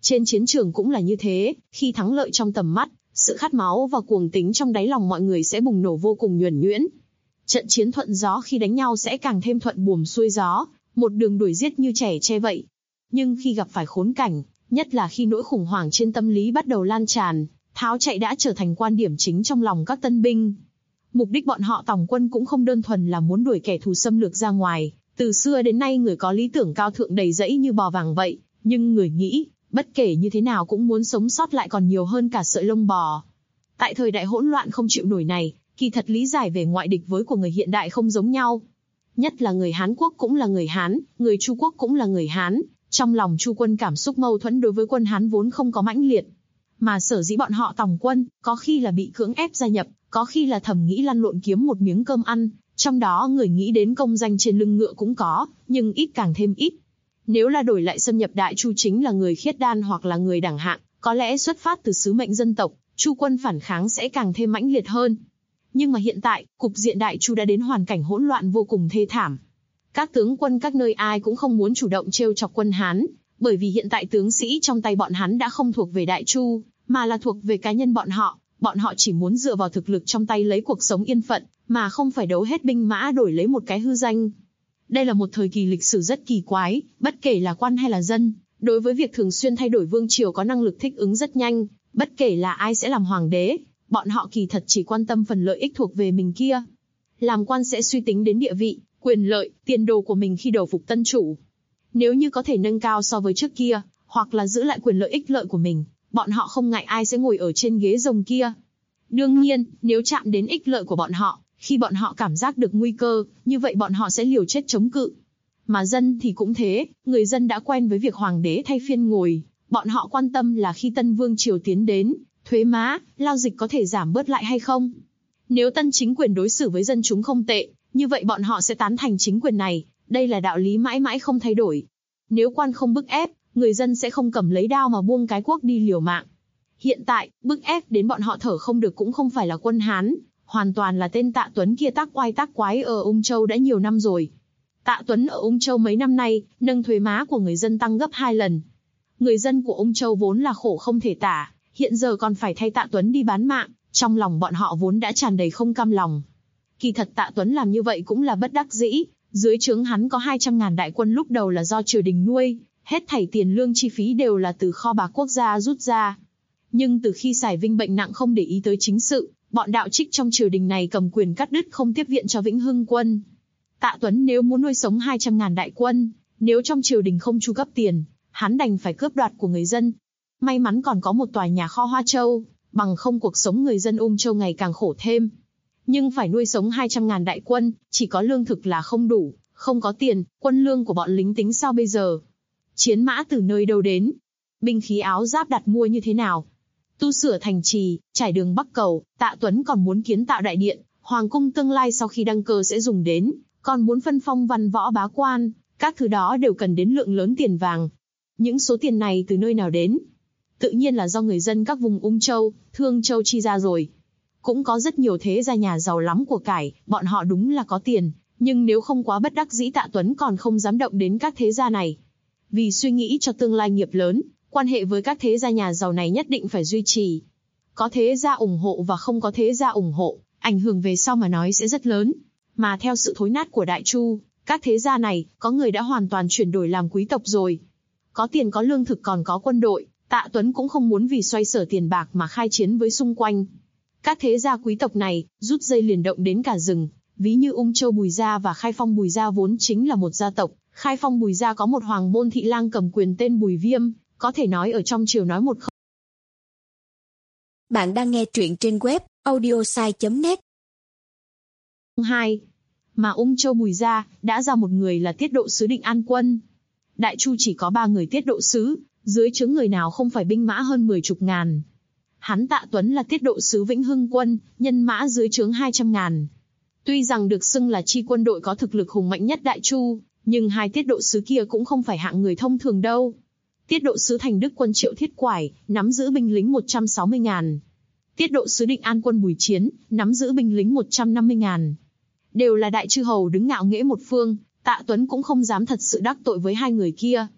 Trên chiến trường cũng là như thế, khi thắng lợi trong tầm mắt, sự khát máu và cuồng tính trong đáy lòng mọi người sẽ bùng nổ vô cùng nhuần nhuyễn. Trận chiến thuận gió khi đánh nhau sẽ càng thêm thuận buồm xuôi gió, một đường đuổi giết như trẻ tre vậy. Nhưng khi gặp phải khốn cảnh, nhất là khi nỗi khủng hoảng trên tâm lý bắt đầu lan tràn, tháo chạy đã trở thành quan điểm chính trong lòng các tân binh. Mục đích bọn họ tòng quân cũng không đơn thuần là muốn đuổi kẻ thù xâm lược ra ngoài. Từ xưa đến nay người có lý tưởng cao thượng đầy dẫy như bò vàng vậy, nhưng người nghĩ, bất kể như thế nào cũng muốn sống sót lại còn nhiều hơn cả sợi lông bò. Tại thời đại hỗn loạn không chịu nổi này, kỳ thật lý giải về ngoại địch với của người hiện đại không giống nhau. Nhất là người Hán Quốc cũng là người Hán, người Chu Quốc cũng là người Hán. Trong lòng Chu quân cảm xúc mâu thuẫn đối với quân Hán vốn không có mãnh liệt. Mà sở dĩ bọn họ tòng quân, có khi là bị cưỡng ép gia nhập, có khi là thầm nghĩ lăn lộn kiếm một miếng cơm ăn. Trong đó người nghĩ đến công danh trên lưng ngựa cũng có, nhưng ít càng thêm ít. Nếu là đổi lại xâm nhập Đại Chu chính là người khiết đan hoặc là người đẳng hạng, có lẽ xuất phát từ sứ mệnh dân tộc, Chu quân phản kháng sẽ càng thêm mãnh liệt hơn. Nhưng mà hiện tại, cục diện Đại Chu đã đến hoàn cảnh hỗn loạn vô cùng thê thảm. Các tướng quân các nơi ai cũng không muốn chủ động trêu chọc quân Hán, bởi vì hiện tại tướng sĩ trong tay bọn hắn đã không thuộc về Đại Chu, mà là thuộc về cá nhân bọn họ. Bọn họ chỉ muốn dựa vào thực lực trong tay lấy cuộc sống yên phận, mà không phải đấu hết binh mã đổi lấy một cái hư danh. Đây là một thời kỳ lịch sử rất kỳ quái, bất kể là quan hay là dân, đối với việc thường xuyên thay đổi vương triều có năng lực thích ứng rất nhanh, bất kể là ai sẽ làm hoàng đế, bọn họ kỳ thật chỉ quan tâm phần lợi ích thuộc về mình kia. Làm quan sẽ suy tính đến địa vị, quyền lợi, tiền đồ của mình khi đầu phục tân chủ. Nếu như có thể nâng cao so với trước kia, hoặc là giữ lại quyền lợi ích lợi của mình, bọn họ không ngại ai sẽ ngồi ở trên ghế rồng kia. Đương nhiên, nếu chạm đến ích lợi của bọn họ, khi bọn họ cảm giác được nguy cơ, như vậy bọn họ sẽ liều chết chống cự. Mà dân thì cũng thế, người dân đã quen với việc hoàng đế thay phiên ngồi, bọn họ quan tâm là khi tân vương triều tiến đến, thuế má, lao dịch có thể giảm bớt lại hay không. Nếu tân chính quyền đối xử với dân chúng không tệ, như vậy bọn họ sẽ tán thành chính quyền này, đây là đạo lý mãi mãi không thay đổi. Nếu quan không bức ép, người dân sẽ không cầm lấy đao mà buông cái cuốc đi liều mạng. Hiện tại, bức ép đến bọn họ thở không được cũng không phải là quân Hán, hoàn toàn là tên Tạ Tuấn kia tác oai tác quái ở Ung Châu đã nhiều năm rồi. Tạ Tuấn ở Ung Châu mấy năm nay, nâng thuế má của người dân tăng gấp 2 lần. Người dân của Ung Châu vốn là khổ không thể tả, hiện giờ còn phải thay Tạ Tuấn đi bán mạng, trong lòng bọn họ vốn đã tràn đầy không cam lòng. Kỳ thật Tạ Tuấn làm như vậy cũng là bất đắc dĩ, dưới trướng hắn có 200.000 đại quân lúc đầu là do triều đình nuôi, hết thảy tiền lương chi phí đều là từ kho bạc quốc gia rút ra. Nhưng từ khi Sải Vinh bệnh nặng không để ý tới chính sự, bọn đạo trích trong triều đình này cầm quyền cắt đứt không tiếp viện cho Vĩnh Hưng quân. Tạ Tuấn nếu muốn nuôi sống 200.000 đại quân, nếu trong triều đình không chu cấp tiền, hắn đành phải cướp đoạt của người dân. May mắn còn có một tòa nhà kho Hoa Châu, bằng không cuộc sống người dân Ung Châu ngày càng khổ thêm. Nhưng phải nuôi sống 200.000 đại quân, chỉ có lương thực là không đủ, không có tiền, quân lương của bọn lính tính sao bây giờ? Chiến mã từ nơi đâu đến? Binh khí áo giáp đặt mua như thế nào? Tu sửa thành trì, trải đường Bắc Cầu, Tạ Tuấn còn muốn kiến tạo đại điện, hoàng cung tương lai sau khi đăng cơ sẽ dùng đến, còn muốn phân phong văn võ bá quan, các thứ đó đều cần đến lượng lớn tiền vàng. Những số tiền này từ nơi nào đến? Tự nhiên là do người dân các vùng Ung Châu, Thương Châu chi ra rồi. Cũng có rất nhiều thế gia nhà giàu lắm của cải, bọn họ đúng là có tiền, nhưng nếu không quá bất đắc dĩ Tạ Tuấn còn không dám động đến các thế gia này. Vì suy nghĩ cho tương lai nghiệp lớn, quan hệ với các thế gia nhà giàu này nhất định phải duy trì. Có thế gia ủng hộ và không có thế gia ủng hộ, ảnh hưởng về sau mà nói sẽ rất lớn. Mà theo sự thối nát của Đại Chu, các thế gia này, có người đã hoàn toàn chuyển đổi làm quý tộc rồi. Có tiền có lương thực còn có quân đội, Tạ Tuấn cũng không muốn vì xoay sở tiền bạc mà khai chiến với xung quanh. Các thế gia quý tộc này, rút dây liền động đến cả rừng, ví như Ung Châu Bùi Gia và Khai Phong Bùi Gia vốn chính là một gia tộc. Khai Phong Bùi Gia có một hoàng môn thị lang cầm quyền tên Bùi Viêm, có thể nói ở trong triều nói một không. Bạn đang nghe truyện trên web audiosai.net. 2. Mà Ung Châu Bùi Gia đã ra một người là tiết độ sứ Định An Quân. Đại Chu chỉ có 3 người tiết độ sứ, dưới trướng người nào không phải binh mã hơn 10 ngàn. Hắn Tạ Tuấn là tiết độ sứ Vĩnh Hưng Quân, nhân mã dưới trướng 200.000. Tuy rằng được xưng là chi quân đội có thực lực hùng mạnh nhất Đại Chu, nhưng hai tiết độ sứ kia cũng không phải hạng người thông thường đâu. Tiết độ sứ Thành Đức Quân Triệu Thiết Quải, nắm giữ binh lính 160.000. Tiết độ sứ Định An Quân Bùi Chiến, nắm giữ binh lính 150.000. Đều là đại chư hầu đứng ngạo nghễ một phương, Tạ Tuấn cũng không dám thật sự đắc tội với hai người kia.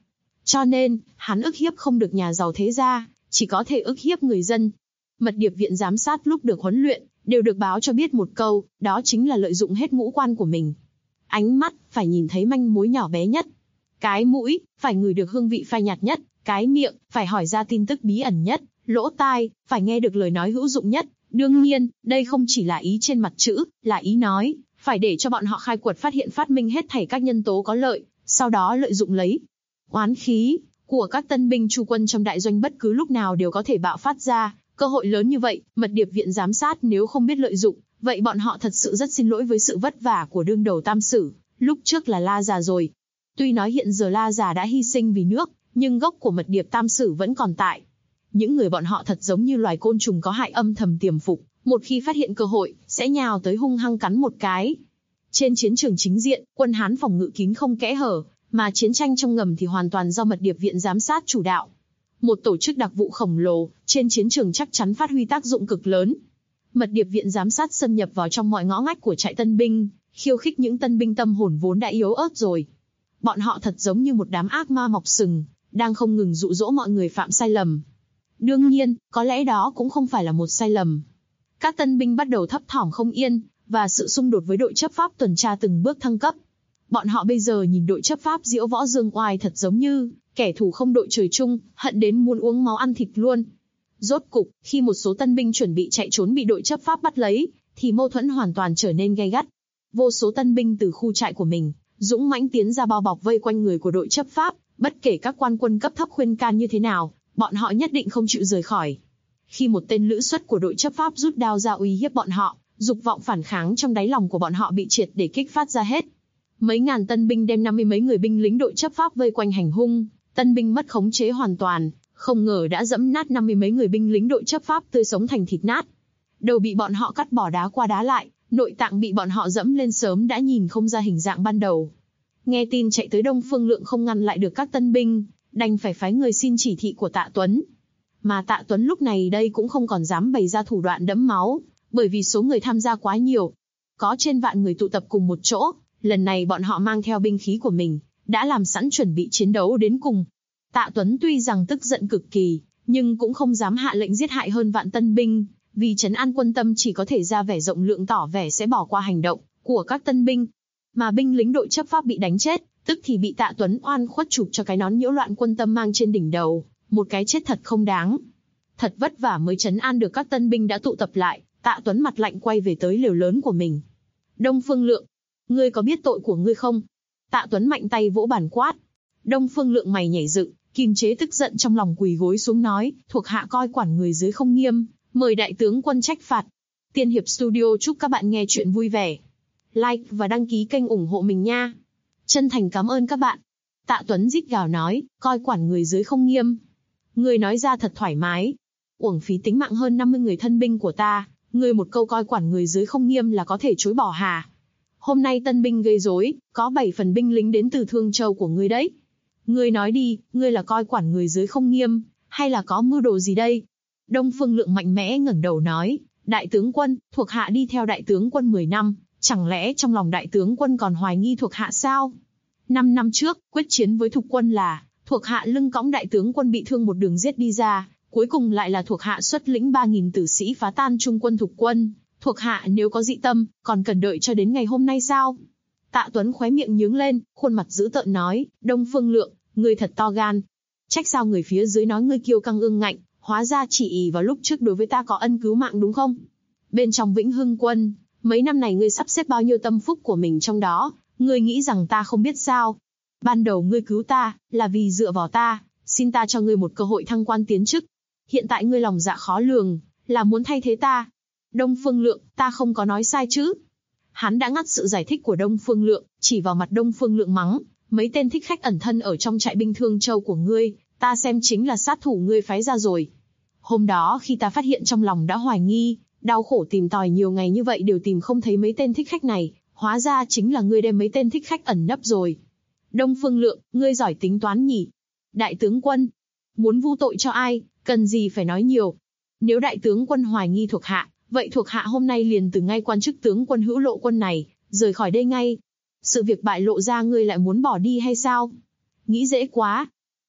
Cho nên, hắn ức hiếp không được nhà giàu thế gia, chỉ có thể ức hiếp người dân. Mật điệp viện giám sát lúc được huấn luyện, đều được báo cho biết một câu, đó chính là lợi dụng hết ngũ quan của mình. Ánh mắt, phải nhìn thấy manh mối nhỏ bé nhất. Cái mũi, phải ngửi được hương vị phai nhạt nhất. Cái miệng, phải hỏi ra tin tức bí ẩn nhất. Lỗ tai, phải nghe được lời nói hữu dụng nhất. Đương nhiên, đây không chỉ là ý trên mặt chữ, là ý nói, phải để cho bọn họ khai quật phát hiện phát minh hết thảy các nhân tố có lợi, sau đó lợi dụng lấy. Oán khí của các tân binh chu quân trong đại doanh bất cứ lúc nào đều có thể bạo phát ra, cơ hội lớn như vậy, mật điệp viện giám sát nếu không biết lợi dụng, vậy bọn họ thật sự rất xin lỗi với sự vất vả của đương đầu tam sử, lúc trước là La già rồi. Tuy nói hiện giờ La già đã hy sinh vì nước, nhưng gốc của mật điệp tam sử vẫn còn tại. Những người bọn họ thật giống như loài côn trùng có hại âm thầm tiềm phục, một khi phát hiện cơ hội, sẽ nhào tới hung hăng cắn một cái. Trên chiến trường chính diện, quân Hán phòng ngự kín không kẽ hở, mà chiến tranh trong ngầm thì hoàn toàn do mật điệp viện giám sát chủ đạo. Một tổ chức đặc vụ khổng lồ, trên chiến trường chắc chắn phát huy tác dụng cực lớn. Mật điệp viện giám sát xâm nhập vào trong mọi ngõ ngách của trại tân binh, khiêu khích những tân binh tâm hồn vốn đã yếu ớt rồi. Bọn họ thật giống như một đám ác ma mọc sừng, đang không ngừng dụ dỗ mọi người phạm sai lầm. Đương nhiên, có lẽ đó cũng không phải là một sai lầm. Các tân binh bắt đầu thấp thỏm không yên, và sự xung đột với đội chấp pháp tuần tra từng bước thăng cấp. Bọn họ bây giờ nhìn đội chấp pháp diễu võ dương oai thật giống như kẻ thù không đội trời chung, hận đến muốn uống máu ăn thịt luôn. Rốt cục, khi một số tân binh chuẩn bị chạy trốn bị đội chấp pháp bắt lấy, thì mâu thuẫn hoàn toàn trở nên gay gắt. Vô số tân binh từ khu trại của mình, dũng mãnh tiến ra bao bọc vây quanh người của đội chấp pháp, bất kể các quan quân cấp thấp khuyên can như thế nào, bọn họ nhất định không chịu rời khỏi. Khi một tên lữ suất của đội chấp pháp rút đao ra uy hiếp bọn họ, dục vọng phản kháng trong đáy lòng của bọn họ bị triệt để kích phát ra hết. Mấy ngàn tân binh đem 50 mấy người binh lính đội chấp pháp vây quanh hành hung, tân binh mất khống chế hoàn toàn, không ngờ đã dẫm nát 50 mấy người binh lính đội chấp pháp tươi sống thành thịt nát. Đầu bị bọn họ cắt bỏ đá qua đá lại, nội tạng bị bọn họ dẫm lên sớm đã nhìn không ra hình dạng ban đầu. Nghe tin chạy tới Đông Phương Lượng không ngăn lại được các tân binh, đành phải phái người xin chỉ thị của Tạ Tuấn. Mà Tạ Tuấn lúc này đây cũng không còn dám bày ra thủ đoạn đẫm máu, bởi vì số người tham gia quá nhiều. Có trên vạn người tụ tập cùng một chỗ, lần này bọn họ mang theo binh khí của mình, đã làm sẵn chuẩn bị chiến đấu đến cùng. Tạ Tuấn tuy rằng tức giận cực kỳ, nhưng cũng không dám hạ lệnh giết hại hơn vạn tân binh, vì trấn an quân tâm chỉ có thể ra vẻ rộng lượng tỏ vẻ sẽ bỏ qua hành động của các tân binh. Mà binh lính đội chấp pháp bị đánh chết, tức thì bị Tạ Tuấn oan khuất chụp cho cái nón nhiễu loạn quân tâm mang trên đỉnh đầu, một cái chết thật không đáng. Thật vất vả mới trấn an được các tân binh đã tụ tập lại, Tạ Tuấn mặt lạnh quay về tới lều lớn của mình. Đông Phương Lượng, ngươi có biết tội của ngươi không? Tạ Tuấn mạnh tay vỗ bàn quát. Đông Phương Lượng mày nhảy dựng, kìm chế tức giận trong lòng quỳ gối xuống nói, thuộc hạ coi quản người dưới không nghiêm, mời đại tướng quân trách phạt. Tiên Hiệp Studio chúc các bạn nghe chuyện vui vẻ. Like và đăng ký kênh ủng hộ mình nha. Chân thành cảm ơn các bạn. Tạ Tuấn rít gào nói, coi quản người dưới không nghiêm. Ngươi nói ra thật thoải mái. Uổng phí tính mạng hơn 50 người thân binh của ta, ngươi một câu coi quản người dưới không nghiêm là có thể chối bỏ hả? Hôm nay tân binh gây rối, có 7 phần binh lính đến từ Thương Châu của ngươi đấy. Ngươi nói đi, ngươi là coi quản người dưới không nghiêm, hay là có mưu đồ gì đây? Đông Phương Lượng mạnh mẽ ngẩng đầu nói, đại tướng quân, thuộc hạ đi theo đại tướng quân 10 năm, chẳng lẽ trong lòng đại tướng quân còn hoài nghi thuộc hạ sao? 5 năm trước, quyết chiến với Thục quân là, thuộc hạ lưng cõng đại tướng quân bị thương một đường giết đi ra, cuối cùng lại là thuộc hạ xuất lĩnh 3.000 tử sĩ phá tan trung quân Thục quân. Thuộc hạ nếu có dị tâm, còn cần đợi cho đến ngày hôm nay sao? Tạ Tuấn khóe miệng nhướng lên, khuôn mặt dữ tợn nói, Đông Phương Lượng, ngươi thật to gan. Trách sao người phía dưới nói ngươi kiêu căng ương ngạnh, hóa ra chỉ ỷ vào lúc trước đối với ta có ân cứu mạng đúng không? Bên trong Vĩnh Hưng quân, mấy năm này ngươi sắp xếp bao nhiêu tâm phúc của mình trong đó, ngươi nghĩ rằng ta không biết sao? Ban đầu ngươi cứu ta, là vì dựa vào ta, xin ta cho ngươi một cơ hội thăng quan tiến chức. Hiện tại ngươi lòng dạ khó lường, là muốn thay thế ta. Đông Phương Lượng, ta không có nói sai chứ? Hắn đã ngắt sự giải thích của Đông Phương Lượng, chỉ vào mặt Đông Phương Lượng mắng, mấy tên thích khách ẩn thân ở trong trại binh Thương Châu của ngươi, ta xem chính là sát thủ ngươi phái ra rồi. Hôm đó khi ta phát hiện trong lòng đã hoài nghi, đau khổ tìm tòi nhiều ngày như vậy đều tìm không thấy mấy tên thích khách này, hóa ra chính là ngươi đem mấy tên thích khách ẩn nấp rồi. Đông Phương Lượng, ngươi giỏi tính toán nhỉ? Đại tướng quân, muốn vu tội cho ai, cần gì phải nói nhiều. Nếu đại tướng quân hoài nghi thuộc hạ, vậy thuộc hạ hôm nay liền từ ngay quan chức tướng quân Hữu Lộ quân này, rời khỏi đây ngay. Sự việc bại lộ ra ngươi lại muốn bỏ đi hay sao? Nghĩ dễ quá.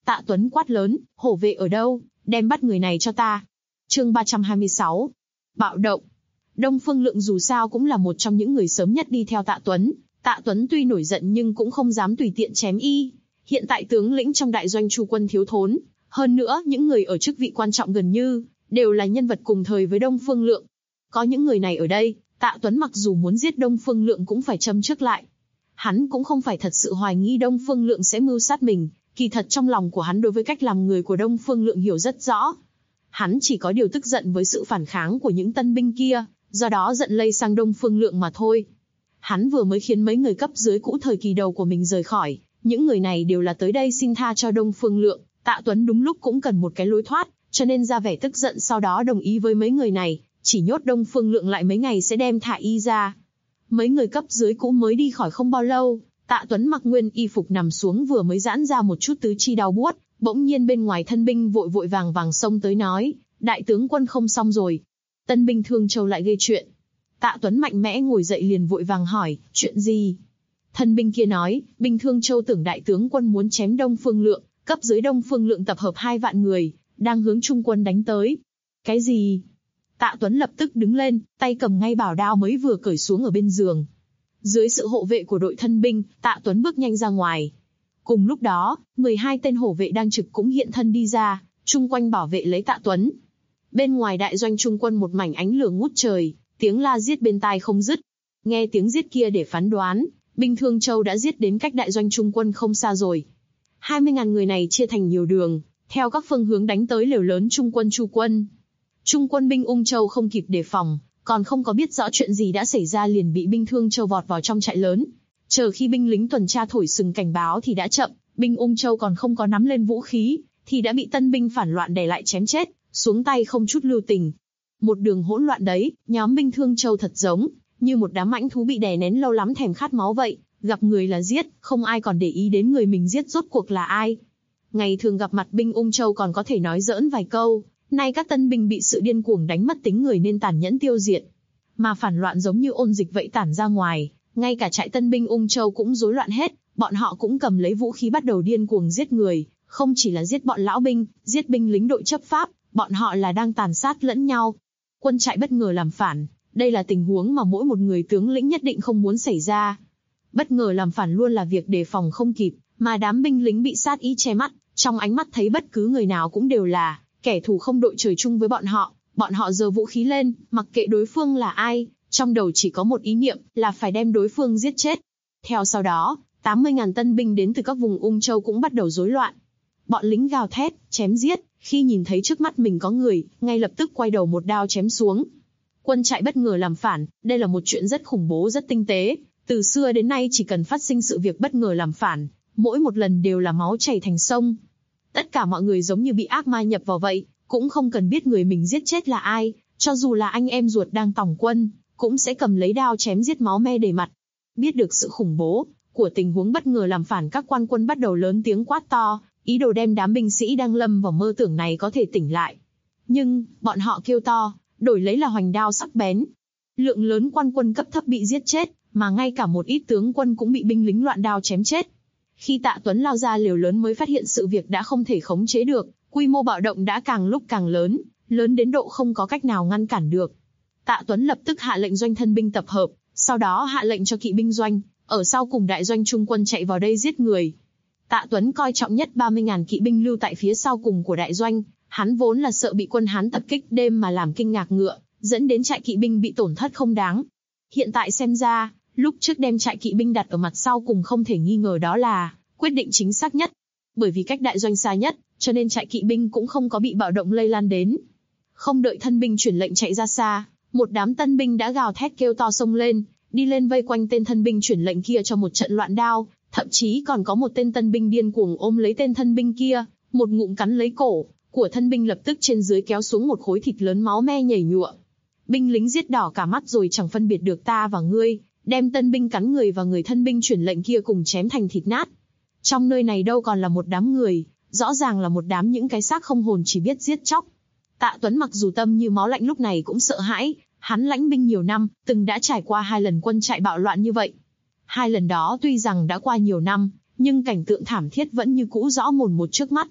Tạ Tuấn quát lớn, hổ vệ ở đâu, đem bắt người này cho ta. Chương 326. Bạo động. Đông Phương Lượng dù sao cũng là một trong những người sớm nhất đi theo Tạ Tuấn. Tạ Tuấn tuy nổi giận nhưng cũng không dám tùy tiện chém y. Hiện tại tướng lĩnh trong đại doanh Chu quân thiếu thốn, hơn nữa những người ở chức vị quan trọng gần như đều là nhân vật cùng thời với Đông Phương Lượng. Có những người này ở đây, Tạ Tuấn mặc dù muốn giết Đông Phương Lượng cũng phải châm trước lại. Hắn cũng không phải thật sự hoài nghi Đông Phương Lượng sẽ mưu sát mình, kỳ thật trong lòng của hắn đối với cách làm người của Đông Phương Lượng hiểu rất rõ. Hắn chỉ có điều tức giận với sự phản kháng của những tân binh kia, do đó giận lây sang Đông Phương Lượng mà thôi. Hắn vừa mới khiến mấy người cấp dưới cũ thời kỳ đầu của mình rời khỏi, những người này đều là tới đây xin tha cho Đông Phương Lượng. Tạ Tuấn đúng lúc cũng cần một cái lối thoát, cho nên ra vẻ tức giận, sau đó đồng ý với mấy người này, chỉ nhốt Đông Phương Lượng lại mấy ngày sẽ đem thả y ra. Mấy người cấp dưới cũ mới đi khỏi không bao lâu, Tạ Tuấn mặc nguyên y phục nằm xuống vừa mới giãn ra một chút tứ chi đau buốt, bỗng nhiên bên ngoài thân binh vội vội vàng vàng xông tới nói, đại tướng quân không xong rồi. Tân binh Thương Châu lại gây chuyện. Tạ Tuấn mạnh mẽ ngồi dậy liền vội vàng hỏi, chuyện gì? Thân binh kia nói, binh Thương Châu tưởng đại tướng quân muốn chém Đông Phương Lượng, cấp dưới Đông Phương Lượng tập hợp 2 vạn người, đang hướng Trung quân đánh tới. Cái gì? Tạ Tuấn lập tức đứng lên, tay cầm ngay bảo đao mới vừa cởi xuống ở bên giường. Dưới sự hộ vệ của đội thân binh, Tạ Tuấn bước nhanh ra ngoài. Cùng lúc đó, 12 tên hổ vệ đang trực cũng hiện thân đi ra, chung quanh bảo vệ lấy Tạ Tuấn. Bên ngoài đại doanh Trung quân một mảnh ánh lửa ngút trời, tiếng la giết bên tai không dứt. Nghe tiếng giết kia để phán đoán, binh Thương Châu đã giết đến cách đại doanh Trung quân không xa rồi. 20.000 người này chia thành nhiều đường, theo các phương hướng đánh tới lều lớn Trung quân Chu quân. Trung quân binh Ung Châu không kịp đề phòng, còn không có biết rõ chuyện gì đã xảy ra liền bị binh Thương Châu vọt vào trong trại lớn. Chờ khi binh lính tuần tra thổi sừng cảnh báo thì đã chậm, binh Ung Châu còn không có nắm lên vũ khí, thì đã bị tân binh phản loạn đè lại chém chết, xuống tay không chút lưu tình. Một đường hỗn loạn đấy, nhóm binh Thương Châu thật giống như một đám mãnh thú bị đè nén lâu lắm thèm khát máu vậy, gặp người là giết, không ai còn để ý đến người mình giết rốt cuộc là ai. Ngày thường gặp mặt binh Ung Châu còn có thể nói giỡn vài câu, nay các tân binh bị sự điên cuồng đánh mất tính người nên tàn nhẫn tiêu diệt. Mà phản loạn giống như ôn dịch vậy tản ra ngoài, ngay cả trại tân binh Ung Châu cũng rối loạn hết, bọn họ cũng cầm lấy vũ khí bắt đầu điên cuồng giết người, không chỉ là giết bọn lão binh, giết binh lính đội chấp pháp, bọn họ là đang tàn sát lẫn nhau. Quân trại bất ngờ làm phản, đây là tình huống mà mỗi một người tướng lĩnh nhất định không muốn xảy ra. Bất ngờ làm phản luôn là việc đề phòng không kịp, mà đám binh lính bị sát ý che mắt, trong ánh mắt thấy bất cứ người nào cũng đều là kẻ thù không đội trời chung với bọn họ. Bọn họ giơ vũ khí lên, mặc kệ đối phương là ai, trong đầu chỉ có một ý niệm là phải đem đối phương giết chết. Theo sau đó, 80.000 tân binh đến từ các vùng Ung Châu cũng bắt đầu rối loạn. Bọn lính gào thét, chém giết, khi nhìn thấy trước mắt mình có người, ngay lập tức quay đầu một đao chém xuống. Quân trại bất ngờ làm phản, đây là một chuyện rất khủng bố rất tinh tế. Từ xưa đến nay chỉ cần phát sinh sự việc bất ngờ làm phản, mỗi một lần đều là máu chảy thành sông. Tất cả mọi người giống như bị ác ma nhập vào vậy, cũng không cần biết người mình giết chết là ai, cho dù là anh em ruột đang tòng quân, cũng sẽ cầm lấy đao chém giết máu me đầy mặt. Biết được sự khủng bố của tình huống bất ngờ làm phản, các quan quân bắt đầu lớn tiếng quát to, ý đồ đem đám binh sĩ đang lâm vào mơ tưởng này có thể tỉnh lại. Nhưng, bọn họ kêu to, đổi lấy là hoành đao sắc bén. Lượng lớn quan quân cấp thấp bị giết chết, mà ngay cả một ít tướng quân cũng bị binh lính loạn đao chém chết. Khi Tạ Tuấn lao ra lều lớn mới phát hiện sự việc đã không thể khống chế được, quy mô bạo động đã càng lúc càng lớn, lớn đến độ không có cách nào ngăn cản được. Tạ Tuấn lập tức hạ lệnh doanh thân binh tập hợp, sau đó hạ lệnh cho kỵ binh doanh, ở sau cùng đại doanh Trung quân chạy vào đây giết người. Tạ Tuấn coi trọng nhất 30.000 kỵ binh lưu tại phía sau cùng của đại doanh, hắn vốn là sợ bị quân Hán tập kích đêm mà làm kinh ngạc ngựa, dẫn đến trại kỵ binh bị tổn thất không đáng. Hiện tại xem ra, lúc trước đem trại kỵ binh đặt ở mặt sau cùng không thể nghi ngờ đó là quyết định chính xác nhất. Bởi vì cách đại doanh xa nhất, cho nên trại kỵ binh cũng không có bị bạo động lây lan đến. Không đợi thân binh truyền lệnh chạy ra xa, một đám tân binh đã gào thét kêu to xông lên, đi lên vây quanh tên thân binh truyền lệnh kia cho một trận loạn đao, thậm chí còn có một tên tân binh điên cuồng ôm lấy tên thân binh kia, một ngụm cắn lấy cổ của thân binh, lập tức trên dưới kéo xuống một khối thịt lớn máu me nhảy nhụa. Binh lính giết đỏ cả mắt rồi chẳng phân biệt được ta và ngươi, đem tân binh cắn người và người thân binh truyền lệnh kia cùng chém thành thịt nát. Trong nơi này đâu còn là một đám người, rõ ràng là một đám những cái xác không hồn chỉ biết giết chóc. Tạ Tuấn mặc dù tâm như máu lạnh lúc này cũng sợ hãi, hắn lãnh binh nhiều năm, từng đã trải qua 2 lần quân trại bạo loạn như vậy. 2 lần đó tuy rằng đã qua nhiều năm, nhưng cảnh tượng thảm thiết vẫn như cũ rõ mồn một trước mắt.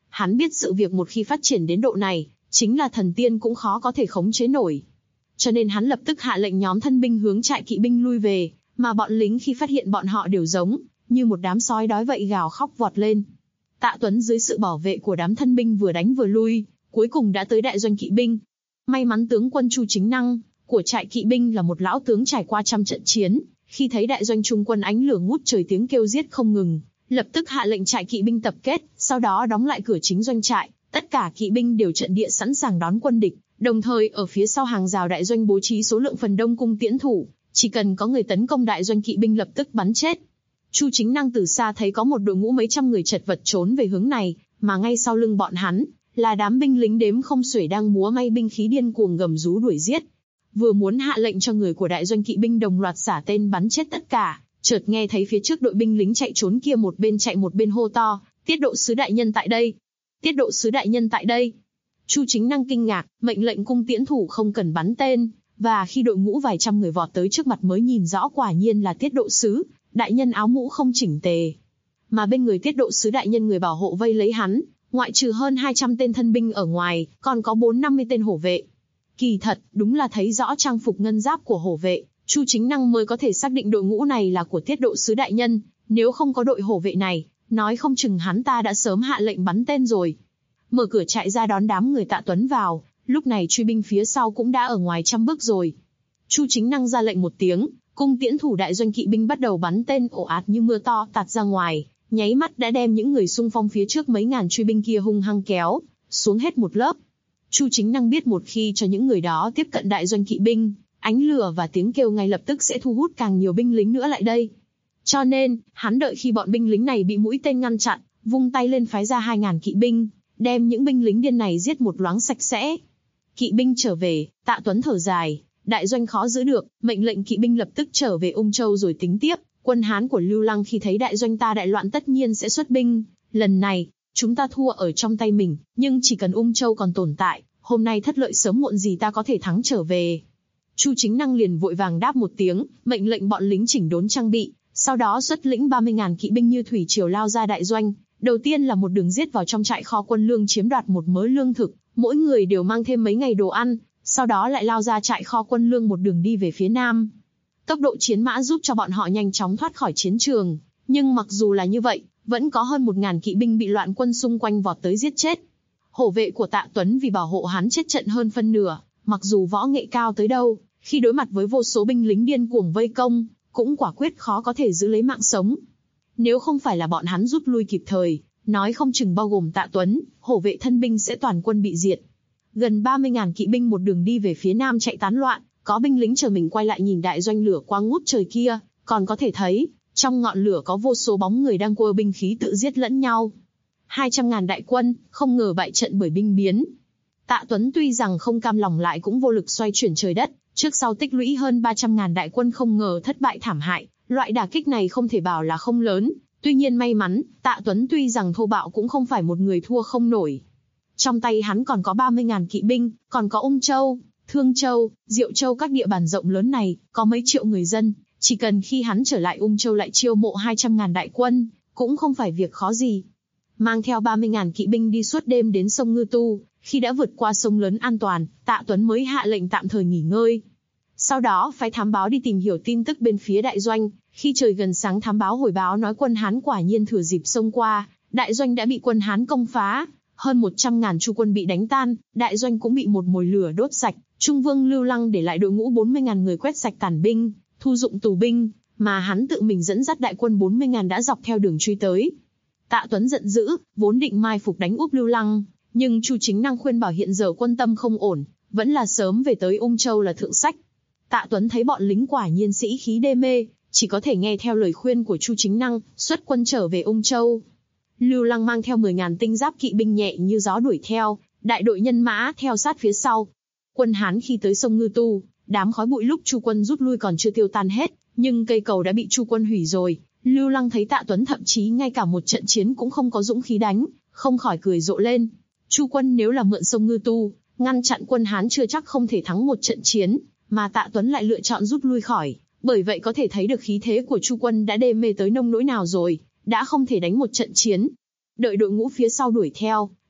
Hắn biết sự việc một khi phát triển đến độ này, chính là thần tiên cũng khó có thể khống chế nổi. Cho nên hắn lập tức hạ lệnh nhóm thân binh hướng trại kỵ binh lui về, mà bọn lính khi phát hiện bọn họ đều giống như một đám sói đói vậy gào khóc vọt lên. Tạ Tuấn dưới sự bảo vệ của đám thân binh vừa đánh vừa lui, cuối cùng đã tới đại doanh kỵ binh. May mắn tướng quân Chu Chính Năng của trại kỵ binh là một lão tướng trải qua trăm trận chiến, khi thấy đại doanh Trung quân ánh lửa ngút trời tiếng kêu giết không ngừng, lập tức hạ lệnh trại kỵ binh tập kết, sau đó đóng lại cửa chính doanh trại, tất cả kỵ binh đều trận địa sẵn sàng đón quân địch, đồng thời ở phía sau hàng rào đại doanh bố trí số lượng phần đông cung tiễn thủ, chỉ cần có người tấn công đại doanh kỵ binh lập tức bắn chết. Chu Chính Năng từ xa thấy có một đội ngũ mấy trăm người chật vật trốn về hướng này, mà ngay sau lưng bọn hắn là đám binh lính đếm không xuể đang múa may binh khí điên cuồng gầm rú đuổi giết. Vừa muốn hạ lệnh cho người của đại doanh kỵ binh đồng loạt xả tên bắn chết tất cả, chợt nghe thấy phía trước đội binh lính chạy trốn kia một bên chạy một bên hô to, "Tiết độ sứ đại nhân tại đây! Tiết độ sứ đại nhân tại đây!" Chu Chính Năng kinh ngạc, mệnh lệnh cung tiễn thủ không cần bắn tên, và khi đội ngũ vài trăm người vọt tới trước mặt mới nhìn rõ quả nhiên là tiết độ sứ đại nhân áo mũ không chỉnh tề. Mà bên người tiết độ sứ đại nhân người bảo hộ vây lấy hắn, ngoại trừ hơn 200 tên thân binh ở ngoài, còn có 450 tên hổ vệ. Kỳ thật, đúng là thấy rõ trang phục ngân giáp của hổ vệ, Chu Chính Năng mới có thể xác định đội ngũ này là của tiết độ sứ đại nhân, nếu không có đội hổ vệ này, nói không chừng hắn ta đã sớm hạ lệnh bắn tên rồi. Mở cửa trại ra đón đám người Tạ Tuấn vào, lúc này truy binh phía sau cũng đã ở ngoài 100 bước rồi. Chu Chính Năng ra lệnh một tiếng, cung tiễn thủ đại doanh kỵ binh bắt đầu bắn tên ồ ạt như mưa to tạt ra ngoài, nháy mắt đã đem những người xung phong phía trước mấy ngàn truy binh kia hung hăng kéo xuống hết một lớp. Chu Chính Năng biết một khi cho những người đó tiếp cận đại doanh kỵ binh, ánh lửa và tiếng kêu ngay lập tức sẽ thu hút càng nhiều binh lính nữa lại đây. Cho nên, hắn đợi khi bọn binh lính này bị mũi tên ngăn chặn, vung tay lên phái ra 2000 kỵ binh, đem những binh lính điên này giết một loáng sạch sẽ. Kỵ binh trở về, Tạ Tuấn thở dài, đại doanh khó giữ được, mệnh lệnh kỵ binh lập tức trở về Ung Châu rồi tính tiếp. Quân Hán của Lưu Lăng khi thấy đại doanh ta đại loạn tất nhiên sẽ xuất binh. Lần này, chúng ta thua ở trong tay mình, nhưng chỉ cần Ung Châu còn tồn tại, hôm nay thất lợi sớm muộn gì ta có thể thắng trở về. Chu Chính Năng liền vội vàng đáp một tiếng, mệnh lệnh bọn lính chỉnh đốn trang bị, sau đó xuất lĩnh 30.000 kỵ binh như thủy triều lao ra đại doanh. Đầu tiên là một đường giết vào trong trại kho quân lương chiếm đoạt một mớ lương thực, mỗi người đều mang thêm mấy ngày đồ ăn, sau đó lại lao ra trại kho quân lương một đường đi về phía nam. Tốc độ chiến mã giúp cho bọn họ nhanh chóng thoát khỏi chiến trường, nhưng mặc dù là như vậy, vẫn có hơn 1000 kỵ binh bị loạn quân xung quanh vọt tới giết chết. Hổ vệ của Tạ Tuấn vì bảo hộ hắn chết trận hơn phân nửa, mặc dù võ nghệ cao tới đâu, khi đối mặt với vô số binh lính điên cuồng vây công, cũng quả quyết khó có thể giữ lấy mạng sống. Nếu không phải là bọn hắn rút lui kịp thời, nói không chừng bao gồm Tạ Tuấn, hổ vệ thân binh sẽ toàn quân bị diệt. Gần 30.000 kỵ binh một đường đi về phía nam chạy tán loạn, có binh lính chờ mình quay lại nhìn đại doanh lửa quang ngút trời kia, còn có thể thấy, trong ngọn lửa có vô số bóng người đang quơ binh khí tự giết lẫn nhau. 200.000 đại quân, không ngờ bại trận bởi binh biến. Tạ Tuấn tuy rằng không cam lòng lại cũng vô lực xoay chuyển trời đất, trước sau tích lũy hơn 300.000 đại quân không ngờ thất bại thảm hại, loại đả kích này không thể bảo là không lớn. Tuy nhiên may mắn, Tạ Tuấn tuy rằng thô bạo cũng không phải một người thua không nổi. Trong tay hắn còn có 30.000 kỵ binh, còn có Ung Châu, Thương Châu, Diệu Châu các địa bàn rộng lớn này, có mấy triệu người dân, chỉ cần khi hắn trở lại Ung Châu lại chiêu mộ 200.000 đại quân, cũng không phải việc khó gì. Mang theo 30.000 kỵ binh đi suốt đêm đến sông Ngư Tu, khi đã vượt qua sông lớn an toàn, Tạ Tuấn mới hạ lệnh tạm thời nghỉ ngơi. Sau đó phái thám báo đi tìm hiểu tin tức bên phía đại doanh, khi trời gần sáng thám báo hồi báo nói quân Hán quả nhiên thừa dịp xông qua, đại doanh đã bị quân Hán công phá, hơn 100.000 Chu quân bị đánh tan, đại doanh cũng bị một mồi lửa đốt sạch. Trung Vương Lưu Lăng để lại đội ngũ 40.000 người quét sạch tàn binh, thu dụng tù binh, mà hắn tự mình dẫn dắt đại quân 40.000 đã dọc theo đường truy tới. Tạ Tuấn giận dữ, vốn định mai phục đánh úp Lưu Lăng, nhưng Chu Chính Năng khuyên bảo hiện giờ quân tâm không ổn, vẫn là sớm về tới Ung Châu là thượng sách. Tạ Tuấn thấy bọn lính quả nhiên sĩ khí đê mê, chỉ có thể nghe theo lời khuyên của Chu Chính Năng, xuất quân trở về Ung Châu. Lưu Lăng mang theo 10.000 tinh giáp kỵ binh nhẹ như gió đuổi theo, đại đội nhân mã theo sát phía sau. Quân Hán khi tới sông Ngư Tu, đám khói bụi lúc Chu quân rút lui còn chưa tiêu tan hết, nhưng cây cầu đã bị Chu quân hủy rồi. Lưu Lăng thấy Tạ Tuấn thậm chí ngay cả một trận chiến cũng không có dũng khí đánh, không khỏi cười rộ lên. Chu quân nếu là mượn sông Ngư Tu, ngăn chặn quân Hán chưa chắc không thể thắng một trận chiến, mà Tạ Tuấn lại lựa chọn rút lui khỏi. Bởi vậy có thể thấy được khí thế của Chu quân đã đê mê tới nông nỗi nào rồi, đã không thể đánh một trận chiến. Đợi đội ngũ phía sau đuổi theo,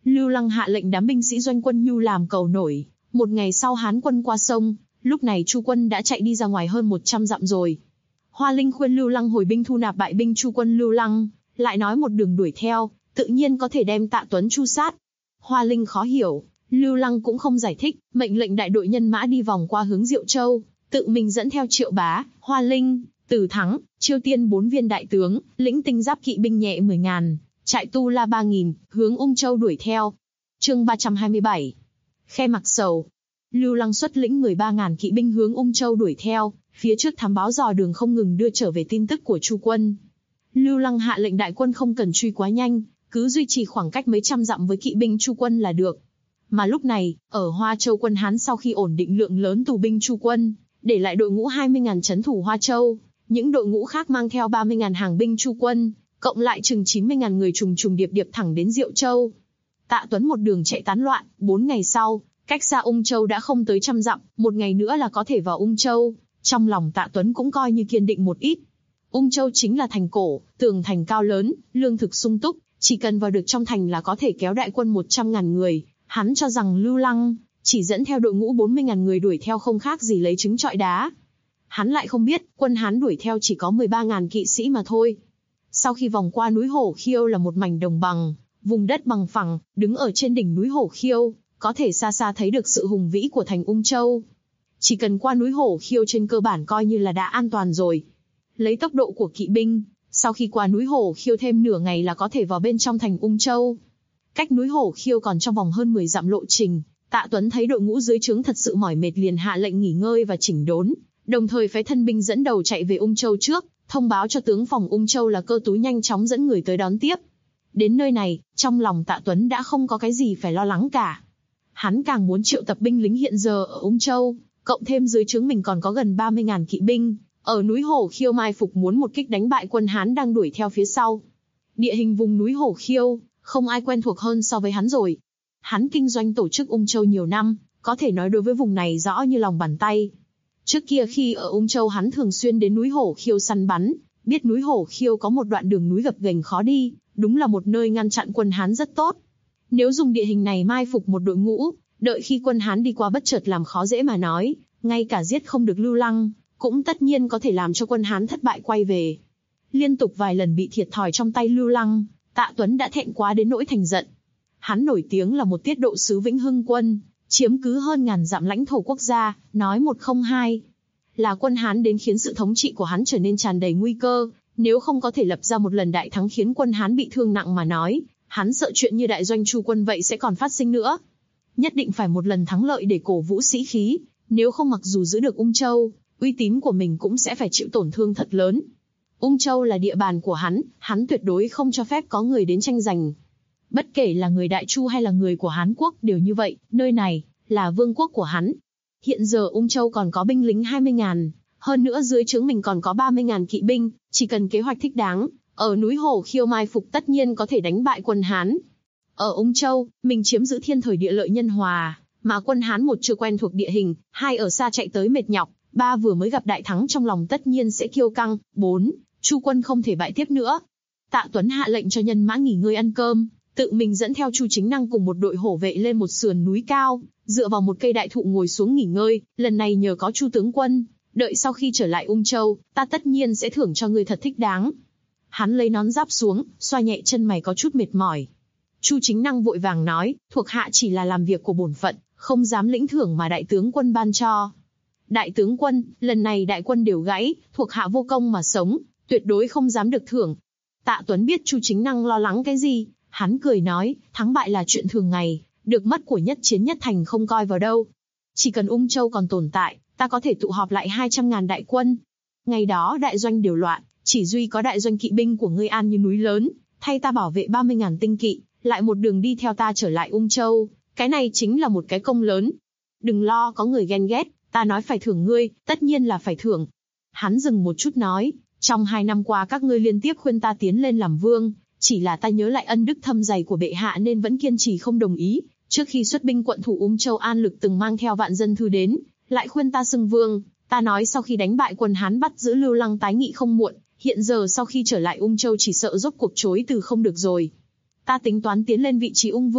Lưu Lăng hạ lệnh đám binh sĩ doanh quân Nhu làm cầu nổi. Một ngày sau Hán quân qua sông, lúc này Chu quân đã chạy đi ra ngoài hơn 100 dặm rồi. Hoa Linh khuyên Lưu Lăng hồi binh thu nạp bại binh Chu quân Lưu Lăng, lại nói một đường đuổi theo, tự nhiên có thể đem Tạ Tuấn chu sát. Hoa Linh khó hiểu, Lưu Lăng cũng không giải thích, mệnh lệnh đại đội nhân mã đi vòng qua hướng Diệu Châu, tự mình dẫn theo Triệu Bá, Hoa Linh, Từ Thắng, Chiêu Tiên 4 viên đại tướng, lĩnh tinh giáp kỵ binh nhẹ 10.000, trại tu la 3.000, hướng Ung Châu đuổi theo. Chương 327. Khe Mặc Sầu. Lưu Lăng xuất lĩnh 13.000 kỵ binh hướng Ung Châu đuổi theo, phía trước thám báo dò đường không ngừng đưa trở về tin tức của Chu quân. Lưu Lăng hạ lệnh đại quân không cần truy quá nhanh, cứ duy trì khoảng cách mấy trăm dặm với kỵ binh Chu quân là được. Mà lúc này, ở Hoa Châu quân Hán sau khi ổn định lượng lớn tù binh Chu quân, để lại đội ngũ 20.000 trấn thủ Hoa Châu, những đội ngũ khác mang theo 30.000 hàng binh Chu quân, cộng lại chừng 90.000 người trùng trùng điệp điệp thẳng đến Diệu Châu. Tạ Tuấn một đường chạy tán loạn, 4 ngày sau, cách xa Ung Châu đã không tới 100 dặm, một ngày nữa là có thể vào Ung Châu. Trong lòng Tạ Tuấn cũng coi như kiên định một ít. Ung Châu chính là thành cổ, tường thành cao lớn, lương thực sung túc, chỉ cần vào được trong thành là có thể kéo đại quân 100.000 người. Hắn cho rằng Lưu Lăng chỉ dẫn theo đội ngũ 40.000 người đuổi theo không khác gì lấy trứng trọi đá. Hắn lại không biết, quân Hán đuổi theo chỉ có 13.000 kỵ sĩ mà thôi. Sau khi vòng qua núi Hổ Khiêu là một mảnh đồng bằng, vùng đất bằng phẳng, đứng ở trên đỉnh núi Hổ Khiêu, có thể xa xa thấy được sự hùng vĩ của thành Ung Châu. Chỉ cần qua núi Hổ Khiêu trên cơ bản coi như là đã an toàn rồi. Lấy tốc độ của kỵ binh, sau khi qua núi Hổ Khiêu thêm nửa ngày là có thể vào bên trong thành Ung Châu. Cách núi Hổ Khiêu còn trong vòng hơn 10 dặm lộ trình, Tạ Tuấn thấy đội ngũ dưới trướng thật sự mỏi mệt liền hạ lệnh nghỉ ngơi và chỉnh đốn, đồng thời phái thân binh dẫn đầu chạy về Ung Châu trước, thông báo cho tướng phòng Ung Châu là Cơ Tú nhanh chóng dẫn người tới đón tiếp. Đến nơi này, trong lòng Tạ Tuấn đã không có cái gì phải lo lắng cả. Hắn càng muốn triệu tập binh lính hiện giờ ở Ung Châu, cộng thêm dưới trướng mình còn có gần 30.000 kỵ binh, ở núi Hổ Khiêu mai phục muốn một kích đánh bại quân Hán đang đuổi theo phía sau. Địa hình vùng núi Hổ Khiêu, không ai quen thuộc hơn so với hắn rồi. Hắn kinh doanh tổ chức Ung Châu nhiều năm, có thể nói đối với vùng này rõ như lòng bàn tay. Trước kia khi ở Ung Châu hắn thường xuyên đến núi Hổ Khiêu săn bắn, biết núi Hổ Khiêu có một đoạn đường núi gập ghềnh khó đi, đúng là một nơi ngăn chặn quân Hán rất tốt. Nếu dùng địa hình này mai phục một đội ngũ, đợi khi quân Hán đi qua bất chợt làm khó dễ mà nói, ngay cả giết không được Lưu Lăng, cũng tất nhiên có thể làm cho quân Hán thất bại quay về. Liên tục vài lần bị thiệt thòi trong tay Lưu Lăng, Tạ Tuấn đã thẹn quá đến nỗi thành giận. Hắn nổi tiếng là một tiết độ sứ Vĩnh Hưng quân, chiếm cứ hơn ngàn dặm lãnh thổ quốc gia, nói một không hai. Là quân Hán đến khiến sự thống trị của hắn trở nên tràn đầy nguy cơ, nếu không có thể lập ra một lần đại thắng khiến quân Hán bị thương nặng mà nói, hắn sợ chuyện như đại doanh Chu quân vậy sẽ còn phát sinh nữa. Nhất định phải một lần thắng lợi để cổ vũ sĩ khí, nếu không mặc dù giữ được Ung Châu, uy tín của mình cũng sẽ phải chịu tổn thương thật lớn. Ung Châu là địa bàn của hắn tuyệt đối không cho phép có người đến tranh giành. Bất kể là người Đại Chu hay là người của Hán Quốc đều như vậy, nơi này là vương quốc của hắn. Hiện giờ Ung Châu còn có binh lính 20.000, hơn nữa dưới trướng mình còn có 30.000 kỵ binh, chỉ cần kế hoạch thích đáng, ở núi Hổ Khiêu mai phục tất nhiên có thể đánh bại quân Hán. Ở Ung Châu, mình chiếm giữ thiên thời địa lợi nhân hòa, mà quân Hán một chưa quen thuộc địa hình, hai ở xa chạy tới mệt nhọc, ba vừa mới gặp đại thắng trong lòng tất nhiên sẽ kiêu căng, 4. Chu quân không thể bại tiếp nữa. Tạ Tuấn hạ lệnh cho nhân mã nghỉ ngơi ăn cơm, tự mình dẫn theo Chu Chính Năng cùng một đội hổ vệ lên một sườn núi cao, dựa vào một cây đại thụ ngồi xuống nghỉ ngơi. Lần này nhờ có Chu tướng quân, đợi sau khi trở lại Ung Châu, ta tất nhiên sẽ thưởng cho ngươi thật thích đáng. Hắn lấy nón giáp xuống, xoa nhẹ chân mày có chút mệt mỏi. Chu Chính Năng vội vàng nói, thuộc hạ chỉ là làm việc của bổn phận, không dám lĩnh thưởng mà đại tướng quân ban cho. Đại tướng quân, lần này đại quân đều gãy, thuộc hạ vô công mà sống, tuyệt đối không dám được thưởng. Tạ Tuấn biết Chu Chính Năng lo lắng cái gì, hắn cười nói, thắng bại là chuyện thường ngày, được mất của nhất chiến nhất thành không coi vào đâu. Chỉ cần Ung Châu còn tồn tại, ta có thể tụ họp lại 200.000 đại quân. Ngày đó đại doanh đều loạn, chỉ duy có đại doanh kỵ binh của ngươi an như núi lớn, thay ta bảo vệ 30.000 tinh kỵ, lại một đường đi theo ta trở lại Ung Châu, cái này chính là một cái công lớn. Đừng lo có người ghen ghét, ta nói phải thưởng ngươi, tất nhiên là phải thưởng. Hắn dừng một chút nói, trong 2 năm qua các ngươi liên tiếp khuyên ta tiến lên làm vương, chỉ là ta nhớ lại ân đức thâm dày của bệ hạ nên vẫn kiên trì không đồng ý. Trước khi xuất binh quận thủ Ung Châu An Lực từng mang theo vạn dân thư đến, lại khuyên ta xưng vương. Ta nói sau khi đánh bại quân Hán bắt giữ Lưu Lăng tái nghị không muộn, hiện giờ sau khi trở lại Ung Châu chỉ sợ rốt cuộc chối từ không được rồi. Ta tính toán tiến lên vị trí ung vương,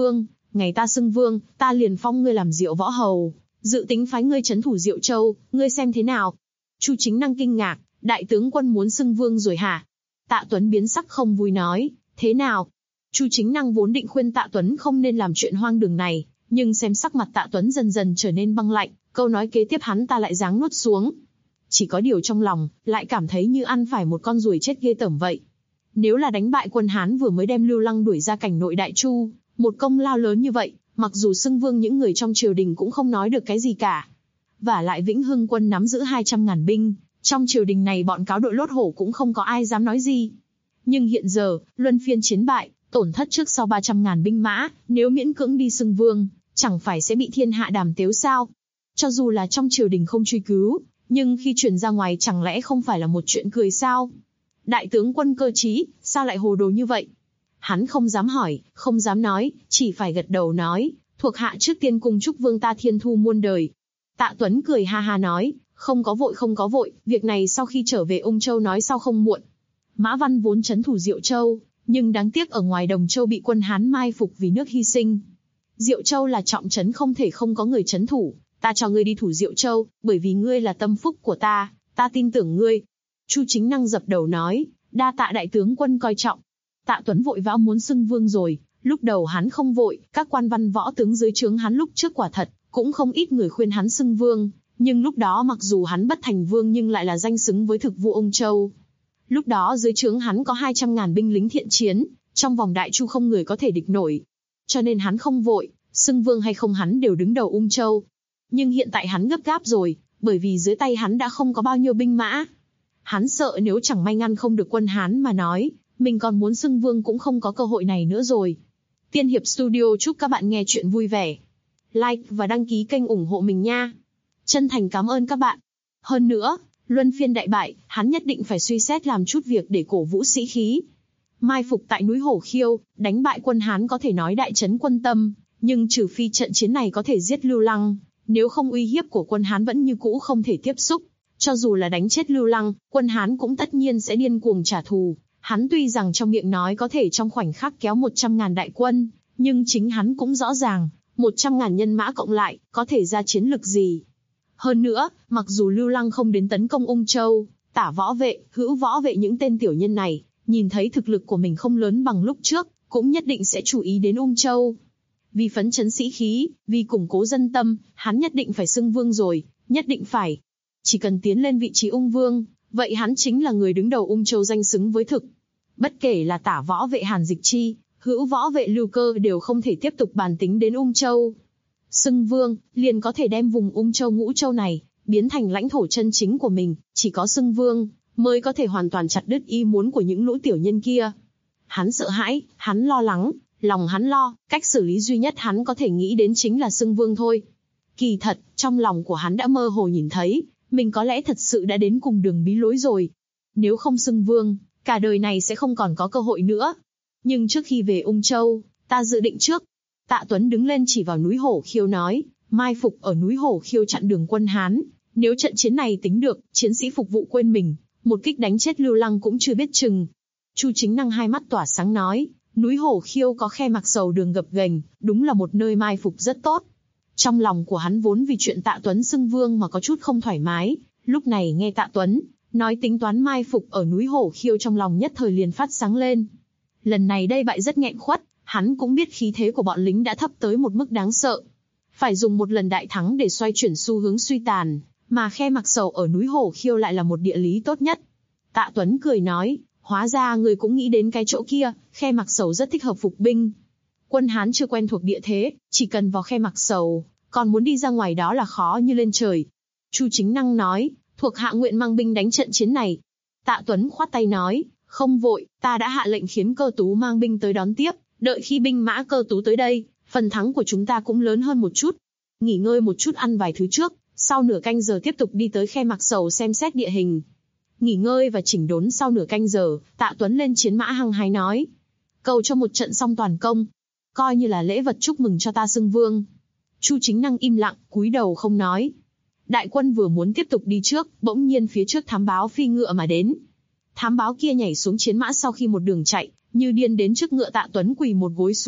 Ngày ta xưng vương, ta liền phong ngươi làm Diệu võ hầu, dự tính phái ngươi trấn thủ Diệu Châu, ngươi xem thế nào? Chu Chính Năng kinh ngạc, đại tướng quân muốn xưng vương rồi hả? Tạ Tuấn biến sắc không vui nói, thế nào? Chu Chính Năng vốn định khuyên Tạ Tuấn không nên làm chuyện hoang đường này, nhưng xem sắc mặt Tạ Tuấn dần dần trở nên băng lạnh, câu nói kế tiếp hắn ta lại giáng nuốt xuống. Chỉ có điều trong lòng, lại cảm thấy như ăn phải một con ruồi chết ghê tởm vậy. Nếu là đánh bại quân Hán vừa mới đem Lưu Lăng đuổi ra cảnh nội Đại Chu, một công lao lớn như vậy, mặc dù xưng vương những người trong triều đình cũng không nói được cái gì cả. Và lại Vĩnh Hưng quân nắm giữ 200.000 binh, trong triều đình này bọn cáo đội lốt hổ cũng không có ai dám nói gì. Nhưng hiện giờ, luân phiên chiến bại, tổn thất trước sau 300.000 binh mã, nếu miễn cưỡng đi xưng vương, chẳng phải sẽ bị thiên hạ đàm tiếu sao? Cho dù là trong triều đình không truy cứu, nhưng khi truyền ra ngoài chẳng lẽ không phải là một chuyện cười sao? Đại tướng quân cơ trí, sao lại hồ đồ như vậy? Hắn không dám hỏi, không dám nói, chỉ phải gật đầu nói, thuộc hạ trước tiên cùng chúc vương ta thiên thu muôn đời. Tạ Tuấn cười ha ha nói, không có vội, việc này sau khi trở về Ung Châu nói sau không muộn. Mã Văn vốn trấn thủ Diệu Châu, nhưng đáng tiếc ở ngoài Đồng Châu bị quân Hán mai phục vì nước hy sinh. Diệu Châu là trọng trấn không thể không có người trấn thủ, ta cho ngươi đi thủ Diệu Châu, bởi vì ngươi là tâm phúc của ta tin tưởng ngươi. Chu Chính Năng dập đầu nói, đa tạ đại tướng quân coi trọng. Tạ Tuấn vội vã muốn xưng vương rồi, lúc đầu hắn không vội, các quan văn võ tướng dưới trướng hắn lúc trước quả thật, cũng không ít người khuyên hắn xưng vương, nhưng lúc đó mặc dù hắn bất thành vương nhưng lại là danh xứng với thực vụ Ung Châu. Lúc đó dưới trướng hắn có 200.000 binh lính thiện chiến, trong vòng Đại Chu không người có thể địch nổi. Cho nên hắn không vội, xưng vương hay không hắn đều đứng đầu Ung Châu. Nhưng hiện tại hắn gấp gáp rồi, bởi vì dưới tay hắn đã không có bao nhiêu binh mã. Hắn sợ nếu chẳng may ngăn không được quân Hán mà nói, mình còn muốn xưng vương cũng không có cơ hội này nữa rồi. Tiên Hiệp Studio chúc các bạn nghe chuyện vui vẻ. Like và đăng ký kênh ủng hộ mình nha. Chân thành cảm ơn các bạn. Hơn nữa, luân phiên đại bại, hắn nhất định phải suy xét làm chút việc để cổ vũ sĩ khí. Mai phục tại núi Hổ Khiêu, đánh bại quân Hán có thể nói đại trấn quân tâm, nhưng trừ phi trận chiến này có thể giết Lưu Lăng, nếu không uy hiếp của quân Hán vẫn như cũ không thể tiếp xúc. Cho dù là đánh chết Lưu Lăng, quân Hán cũng tất nhiên sẽ điên cuồng trả thù. Hắn tuy rằng trong miệng nói có thể trong khoảnh khắc kéo 100.000 đại quân, nhưng chính hắn cũng rõ ràng, 100.000 nhân mã cộng lại, có thể ra chiến lực gì. Hơn nữa, mặc dù Lưu Lăng không đến tấn công Ung Châu, Tả võ vệ, Hữu võ vệ những tên tiểu nhân này, nhìn thấy thực lực của mình không lớn bằng lúc trước, cũng nhất định sẽ chú ý đến Ung Châu. Vì phấn chấn sĩ khí, vì củng cố dân tâm, hắn nhất định phải xưng vương rồi, nhất định phải. Chỉ cần tiến lên vị trí Ung Vương, vậy hắn chính là người đứng đầu Ung Châu danh xứng với thực. Bất kể là Tả võ vệ Hàn Dịch Chi, Hữu võ vệ Lưu Cơ đều không thể tiếp tục bàn tính đến Ung Châu. Xưng vương, liền có thể đem vùng Ung Châu Ngũ Châu này, biến thành lãnh thổ chân chính của mình, chỉ có xưng vương, mới có thể hoàn toàn chặt đứt ý muốn của những lũ tiểu nhân kia. Hắn sợ hãi, hắn lo lắng, lòng hắn lo, cách xử lý duy nhất hắn có thể nghĩ đến chính là xưng vương thôi. Kỳ thật, trong lòng của hắn đã mơ hồ nhìn thấy, mình có lẽ thật sự đã đến cùng đường bí lối rồi. Nếu không xưng vương, cả đời này sẽ không còn có cơ hội nữa. Nhưng trước khi về Ung Châu, ta dự định trước. Tạ Tuấn đứng lên chỉ vào núi Hổ Khiêu nói, mai phục ở núi Hổ Khiêu chặn đường quân Hán. Nếu trận chiến này tính được, chiến sĩ phục vụ quên mình, một kích đánh chết Lưu Lăng cũng chưa biết chừng. Chu Chính Năng hai mắt tỏa sáng nói, núi Hổ Khiêu có khe Mạc Sầu đường gập ghềnh, đúng là một nơi mai phục rất tốt. Trong lòng của hắn vốn vì chuyện Tạ Tuấn xưng vương mà có chút không thoải mái, lúc này nghe Tạ Tuấn nói tính toán mai phục ở núi Hổ Khiêu trong lòng nhất thời liền phát sáng lên. Lần này đây bại rất nghẹn khuất, hắn cũng biết khí thế của bọn lính đã thấp tới một mức đáng sợ. Phải dùng một lần đại thắng để xoay chuyển xu hướng suy tàn, mà khe Mạc Sầu ở núi Hổ Khiêu lại là một địa lý tốt nhất. Tạ Tuấn cười nói, hóa ra người cũng nghĩ đến cái chỗ kia, khe Mạc Sầu rất thích hợp phục binh. Quân Hán chưa quen thuộc địa thế, chỉ cần vào khe Mạc Sầu, còn muốn đi ra ngoài đó là khó như lên trời. Chu Chính Năng nói, thuộc hạ nguyện mang binh đánh trận chiến này. Tạ Tuấn khoát tay nói, không vội, ta đã hạ lệnh khiến Cơ Tú mang binh tới đón tiếp, đợi khi binh mã Cơ Tú tới đây, phần thắng của chúng ta cũng lớn hơn một chút. Nghỉ ngơi một chút ăn vài thứ trước, sau nửa canh giờ tiếp tục đi tới khe Mạc Sầu xem xét địa hình. Nghỉ ngơi và chỉnh đốn sau nửa canh giờ, Tạ Tuấn lên chiến mã hăng hái nói, cầu cho một trận xong toàn công, coi như là lễ vật chúc mừng cho ta xưng vương. Chu Chính Năng im lặng, cúi đầu không nói. Đại quân vừa muốn tiếp tục đi trước, bỗng nhiên phía trước thám báo phi ngựa mà đến. Thám báo kia nhảy xuống chiến mã sau khi một đường chạy, như điên đến trước ngựa Tạ Tuấn quỳ một gối xuống,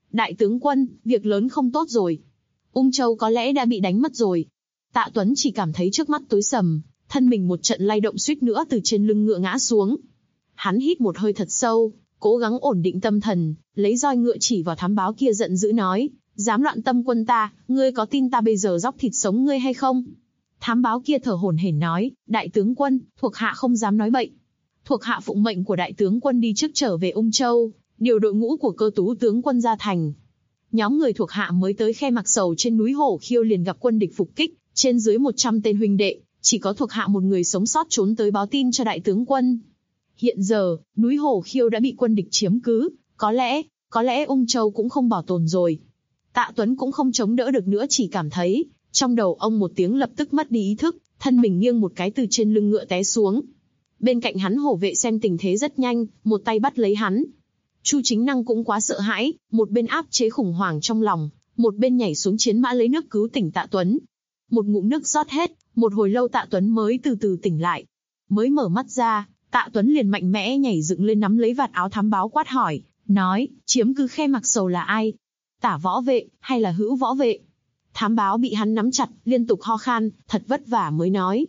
Đại tướng quân, việc lớn không tốt rồi. Ung Châu có lẽ đã bị đánh mất rồi. Tạ Tuấn chỉ cảm thấy trước mắt tối sầm, thân mình một trận lay động suýt nữa từ trên lưng ngựa ngã xuống. Hắn hít một hơi thật sâu, cố gắng ổn định tâm thần, lấy roi ngựa chỉ vào thám báo kia giận dữ nói, dám loạn tâm quân ta, ngươi có tin ta bây giờ róc thịt sống ngươi hay không? Thám báo kia thở hổn hển nói, đại tướng quân, thuộc hạ không dám nói bậy. Thuộc hạ phụng mệnh của đại tướng quân đi trước trở về Ung Châu, điều đội ngũ của Cơ Tú tướng quân ra thành. Nhóm người thuộc hạ mới tới Khe Mặc Sầu trên núi Hổ Khiêu liền gặp quân địch phục kích, trên dưới 100 tên huynh đệ, chỉ có thuộc hạ một người sống sót trốn tới báo tin cho đại tướng quân. Hiện giờ, núi Hổ Khiêu đã bị quân địch chiếm cứ, có lẽ Ung Châu cũng không bảo tồn rồi. Tạ Tuấn cũng không chống đỡ được nữa, chỉ cảm thấy trong đầu ông một tiếng lập tức mất đi ý thức, thân mình nghiêng một cái từ trên lưng ngựa té xuống. Bên cạnh hắn hổ vệ xem tình thế rất nhanh, một tay bắt lấy hắn. Chu Chính Năng cũng quá sợ hãi, một bên áp chế khủng hoảng trong lòng, một bên nhảy xuống chiến mã lấy nước cứu tỉnh Tạ Tuấn. Một ngụm nước rót hết, một hồi lâu Tạ Tuấn mới từ từ tỉnh lại. Mới mở mắt ra, Tạ Tuấn liền mạnh mẽ nhảy dựng lên nắm lấy vạt áo thám báo quát hỏi, nói, chiếm cứ Khe Mặc Sầu là ai? Tả võ vệ, hay là Hữu võ vệ? Thám báo bị hắn nắm chặt, liên tục ho khan, thật vất vả mới nói,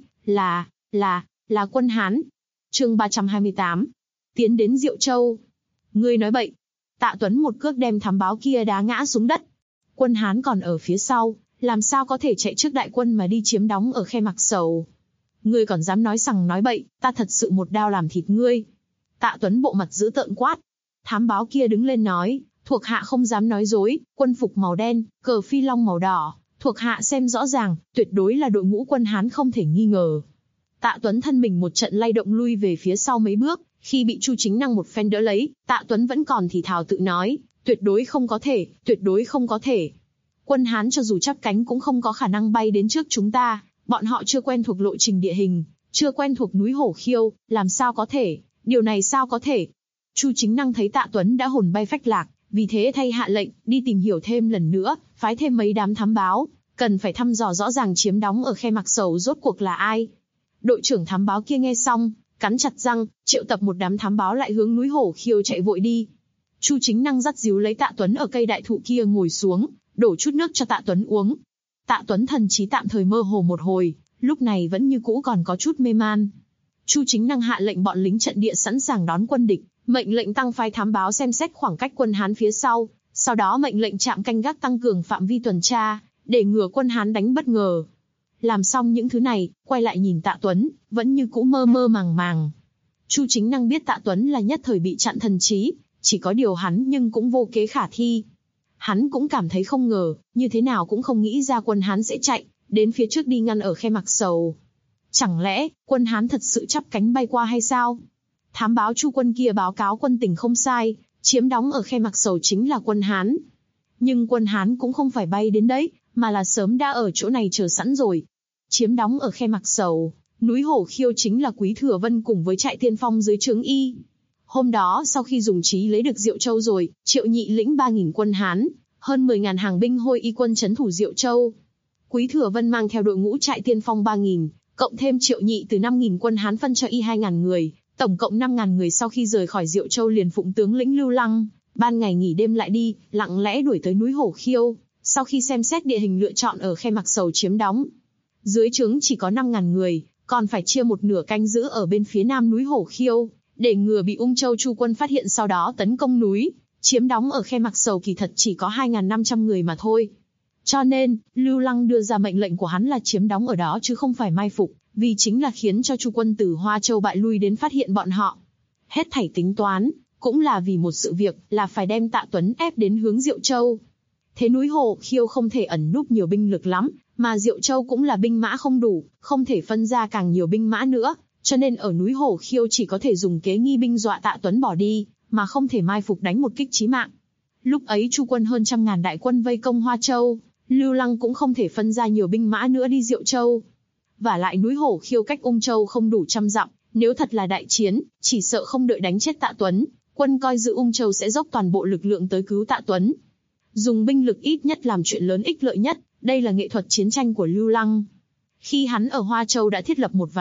là quân Hán. Chương 328. Tiến đến Diệu Châu. Ngươi nói bậy. Tạ Tuấn một cước đem thám báo kia đá ngã xuống đất. Quân Hán còn ở phía sau, làm sao có thể chạy trước đại quân mà đi chiếm đóng ở Khe Mặc Sầu? Ngươi còn dám nói sằng nói bậy, ta thật sự một đao làm thịt ngươi. Tạ Tuấn bộ mặt dữ tợn quát. Thám báo kia đứng lên nói, thuộc hạ không dám nói dối, quân phục màu đen, cờ phi long màu đỏ, thuộc hạ xem rõ ràng, tuyệt đối là đội ngũ quân Hán không thể nghi ngờ. Tạ Tuấn thân mình một trận lay động lui về phía sau mấy bước, khi bị Chu Chính Năng một phen đỡ lấy, Tạ Tuấn vẫn còn thì thào tự nói, tuyệt đối không có thể, tuyệt đối không có thể. Quân Hán cho dù chắp cánh cũng không có khả năng bay đến trước chúng ta, bọn họ chưa quen thuộc lộ trình địa hình, chưa quen thuộc núi Hổ Khiêu, làm sao có thể, điều này sao có thể. Chu Chính Năng thấy Tạ Tuấn đã hồn bay phách lạc, vì thế thay hạ lệnh, đi tìm hiểu thêm lần nữa, phái thêm mấy đám thám báo, cần phải thăm dò rõ ràng chiếm đóng ở Khe Mặc Sầu rốt cuộc là ai. Đội trưởng thám báo kia nghe xong, cắn chặt răng, triệu tập một đám thám báo lại hướng núi Hổ Khiêu chạy vội đi. Chu Chính Năng dắt díu lấy Tạ Tuấn ở cây đại thụ kia ngồi xuống, đổ chút nước cho Tạ Tuấn uống. Tạ Tuấn thần trí tạm thời mơ hồ một hồi, lúc này vẫn như cũ còn có chút mê man. Chu Chính Năng hạ lệnh bọn lính trận địa sẵn sàng đón quân địch, mệnh lệnh tăng phái thám báo xem xét khoảng cách quân Hán phía sau đó mệnh lệnh trạm canh gác tăng cường phạm vi tuần tra, để ngừa quân Hán đánh bất ngờ. Làm xong những thứ này, quay lại nhìn Tạ Tuấn, vẫn như cũ mơ mơ màng màng. Chu Chính Năng biết Tạ Tuấn là nhất thời bị chặn thần trí, chỉ có điều hắn nhưng cũng vô kế khả thi. Hắn cũng cảm thấy không ngờ, như thế nào cũng không nghĩ ra quân Hán sẽ chạy đến phía trước đi ngăn ở Khe Mặc Sầu. Chẳng lẽ quân Hán thật sự chắp cánh bay qua hay sao? Thám báo Chu quân kia báo cáo quân tình không sai, chiếm đóng ở Khe Mặc Sầu chính là quân Hán. Nhưng quân Hán cũng không phải bay đến đấy, mà là sớm đã ở chỗ này chờ sẵn rồi. Chiếm đóng ở Khe Mặc Sầu, núi Hổ Khiêu chính là Quý Thừa Vân cùng với trại tiên phong dưới trướng y. Hôm đó sau khi dùng trí lấy được Diệu Châu rồi, Triệu Nhị lĩnh 3.000 quân Hán, hơn 10.000 hàng binh hôi y quân trấn thủ Diệu Châu. Quý Thừa Vân mang theo đội ngũ trại tiên phong 3.000, cộng thêm Triệu Nhị từ 5.000 quân Hán phân cho y 2.000 người, tổng cộng 5.000 người sau khi rời khỏi Diệu Châu liền phụng tướng lĩnh Lưu Lăng, ban ngày nghỉ đêm lại đi, lặng lẽ đuổi tới núi Hổ Khiêu, sau khi xem xét địa hình lựa chọn ở Khe Mặc Sầu chiếm đóng. Dưới trướng chỉ có 5.000 người, còn phải chia một nửa canh giữ ở bên phía nam núi Hổ Khiêu, để ngừa bị Ung Châu Chu quân phát hiện sau đó tấn công núi. Chiếm đóng ở Khe Mặc Sầu kỳ thật chỉ có 2.500 người mà thôi. Cho nên, Lưu Lăng đưa ra mệnh lệnh của hắn là chiếm đóng ở đó chứ không phải mai phục, vì chính là khiến cho Chu quân từ Hoa Châu bại lui đến phát hiện bọn họ. Hết thảy tính toán, cũng là vì một sự việc là phải đem Tạ Tuấn ép đến hướng Diệu Châu. Thế núi Hổ Khiêu không thể ẩn núp nhiều binh lực lắm, mà Diệu Châu cũng là binh mã không đủ, không thể phân ra càng nhiều binh mã nữa, cho nên ở núi Hổ Khiêu chỉ có thể dùng kế nghi binh dọa Tạ Tuấn bỏ đi, mà không thể mai phục đánh một kích chí mạng. Lúc ấy Chu quân hơn 100.000 đại quân vây công Hoa Châu, Lưu Lăng cũng không thể phân ra nhiều binh mã nữa đi Diệu Châu. Và lại núi Hổ Khiêu cách Ung Châu không đủ 100 dặm, nếu thật là đại chiến, chỉ sợ không đợi đánh chết Tạ Tuấn, quân coi giữ Ung Châu sẽ dốc toàn bộ lực lượng tới cứu Tạ Tuấn. Dùng binh lực ít nhất làm chuyện lớn ích lợi nhất, đây là nghệ thuật chiến tranh của Lưu Lăng. Khi hắn ở Hoa Châu đã thiết lập một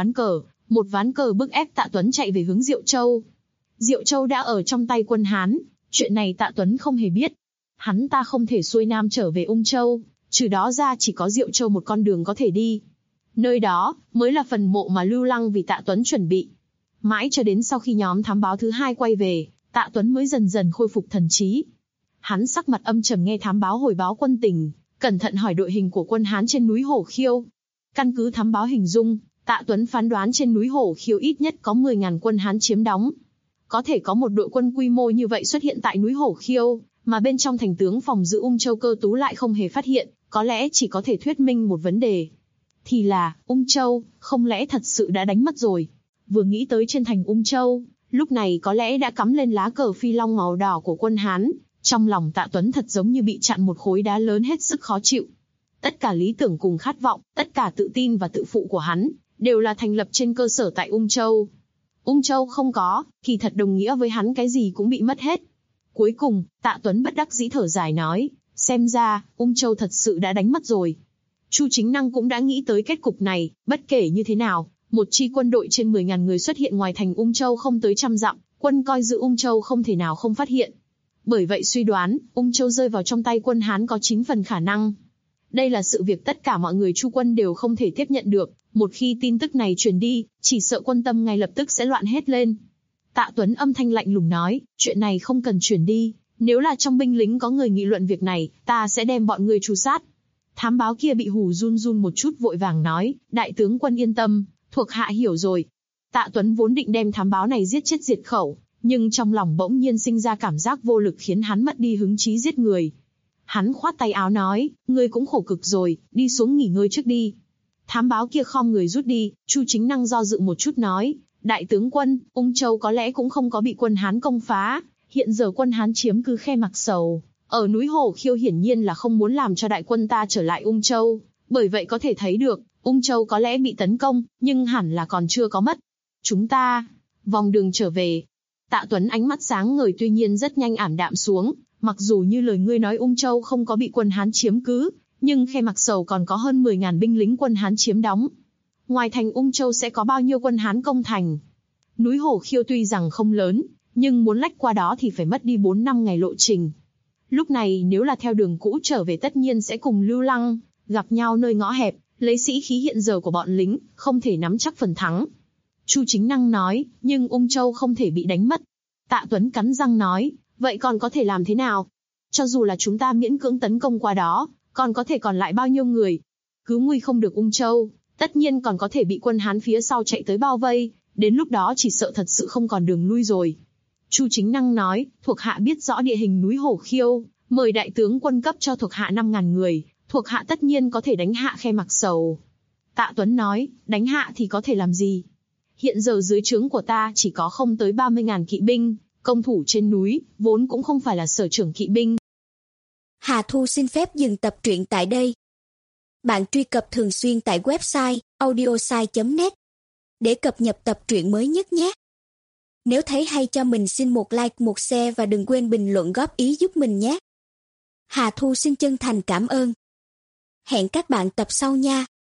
ván cờ bức ép Tạ Tuấn chạy về hướng Diệu Châu. Diệu Châu đã ở trong tay quân Hán, chuyện này Tạ Tuấn không hề biết. Hắn ta không thể xuôi nam trở về Ung Châu, trừ đó ra chỉ có Diệu Châu một con đường có thể đi. Nơi đó mới là phần mộ mà Lưu Lăng vì Tạ Tuấn chuẩn bị. Mãi cho đến sau khi nhóm thám báo thứ hai quay về, Tạ Tuấn mới dần dần khôi phục thần trí. Hắn sắc mặt âm trầm nghe thám báo hồi báo quân tình, cẩn thận hỏi đội hình của quân Hán trên núi Hổ Khiêu. Căn cứ thám báo hình dung, Tạ Tuấn phán đoán trên núi Hổ Khiêu ít nhất có 10.000 quân Hán chiếm đóng. Có thể có một đội quân quy mô như vậy xuất hiện tại núi Hổ Khiêu, mà bên trong thành tướng phòng giữ Ung Châu Cơ Tú lại không hề phát hiện, có lẽ chỉ có thể thuyết minh một vấn đề. Thì là, Ung Châu, không lẽ thật sự đã đánh mất rồi? Vừa nghĩ tới trên thành Ung Châu, lúc này có lẽ đã cắm lên lá cờ phi long màu đỏ của quân Hán, trong lòng Tạ Tuấn thật giống như bị chặn một khối đá lớn hết sức khó chịu. Tất cả lý tưởng cùng khát vọng, tất cả tự tin và tự phụ của hắn, đều là thành lập trên cơ sở tại Ung Châu. Ung Châu không có, kỳ thật đồng nghĩa với hắn cái gì cũng bị mất hết. Cuối cùng, Tạ Tuấn bất đắc dĩ thở dài nói, xem ra, Ung Châu thật sự đã đánh mất rồi. Chu Chính Năng cũng đã nghĩ tới kết cục này, bất kể như thế nào, một chi quân đội trên 10.000 người xuất hiện ngoài thành Ung Châu không tới 100 dặm, quân coi giữ Ung Châu không thể nào không phát hiện. Bởi vậy suy đoán, Ung Châu rơi vào trong tay quân Hán có 9 phần khả năng. Đây là sự việc tất cả mọi người Chu quân đều không thể tiếp nhận được, một khi tin tức này truyền đi, chỉ sợ quân tâm ngay lập tức sẽ loạn hết lên. Tạ Tuấn âm thanh lạnh lùng nói, chuyện này không cần truyền đi, nếu là trong binh lính có người nghị luận việc này, ta sẽ đem bọn người tru sát. Thám báo kia bị hù run run một chút vội vàng nói, đại tướng quân yên tâm, thuộc hạ hiểu rồi. Tạ Tuấn vốn định đem thám báo này giết chết diệt khẩu, nhưng trong lòng bỗng nhiên sinh ra cảm giác vô lực khiến hắn mất đi hứng chí giết người. Hắn khoát tay áo nói, ngươi cũng khổ cực rồi, đi xuống nghỉ ngơi trước đi. Thám báo kia khom người rút đi, Chu Chính Năng do dự một chút nói, đại tướng quân, Ung Châu có lẽ cũng không có bị quân Hán công phá, hiện giờ quân Hán chiếm cứ Khe Mặc Sầu, ở núi Hổ Khiêu hiển nhiên là không muốn làm cho đại quân ta trở lại Ung Châu, bởi vậy có thể thấy được, Ung Châu có lẽ bị tấn công, nhưng hẳn là còn chưa có mất. Chúng ta, vòng đường trở về. Tạ Tuấn ánh mắt sáng ngời tuy nhiên rất nhanh ảm đạm xuống, mặc dù như lời ngươi nói Ung Châu không có bị quân Hán chiếm cứ, nhưng Khe Mặc Sầu còn có hơn 10.000 binh lính quân Hán chiếm đóng. Ngoài thành Ung Châu sẽ có bao nhiêu quân Hán công thành? Núi Hổ Khiêu tuy rằng không lớn, nhưng muốn lách qua đó thì phải mất đi 4-5 ngày lộ trình. Lúc này nếu là theo đường cũ trở về tất nhiên sẽ cùng Lưu Lăng, gặp nhau nơi ngõ hẹp, lấy sĩ khí hiện giờ của bọn lính, không thể nắm chắc phần thắng. Chu Chính Năng nói, nhưng Ung Châu không thể bị đánh mất. Tạ Tuấn cắn răng nói, vậy còn có thể làm thế nào? Cho dù là chúng ta miễn cưỡng tấn công qua đó, còn có thể còn lại bao nhiêu người? Cứ nguy không được Ung Châu, tất nhiên còn có thể bị quân Hán phía sau chạy tới bao vây, đến lúc đó chỉ sợ thật sự không còn đường lui rồi. Chu Chính Năng nói, thuộc hạ biết rõ địa hình núi Hổ Khiêu, mời đại tướng quân cấp cho thuộc hạ 5.000 người, thuộc hạ tất nhiên có thể đánh hạ Khe Mặc Sầu. Tạ Tuấn nói, đánh hạ thì có thể làm gì? Hiện giờ dưới trướng của ta chỉ có không tới 30.000 kỵ binh, công thủ trên núi, vốn cũng không phải là sở trưởng kỵ binh. Hà Thu xin phép dừng tập truyện tại đây. Bạn truy cập thường xuyên tại website audiosai.net để cập nhật tập truyện mới nhất nhé. Nếu thấy hay cho mình xin một like, một share và đừng quên bình luận góp ý giúp mình nhé. Hà Thu xin chân thành cảm ơn. Hẹn các bạn tập sau nha.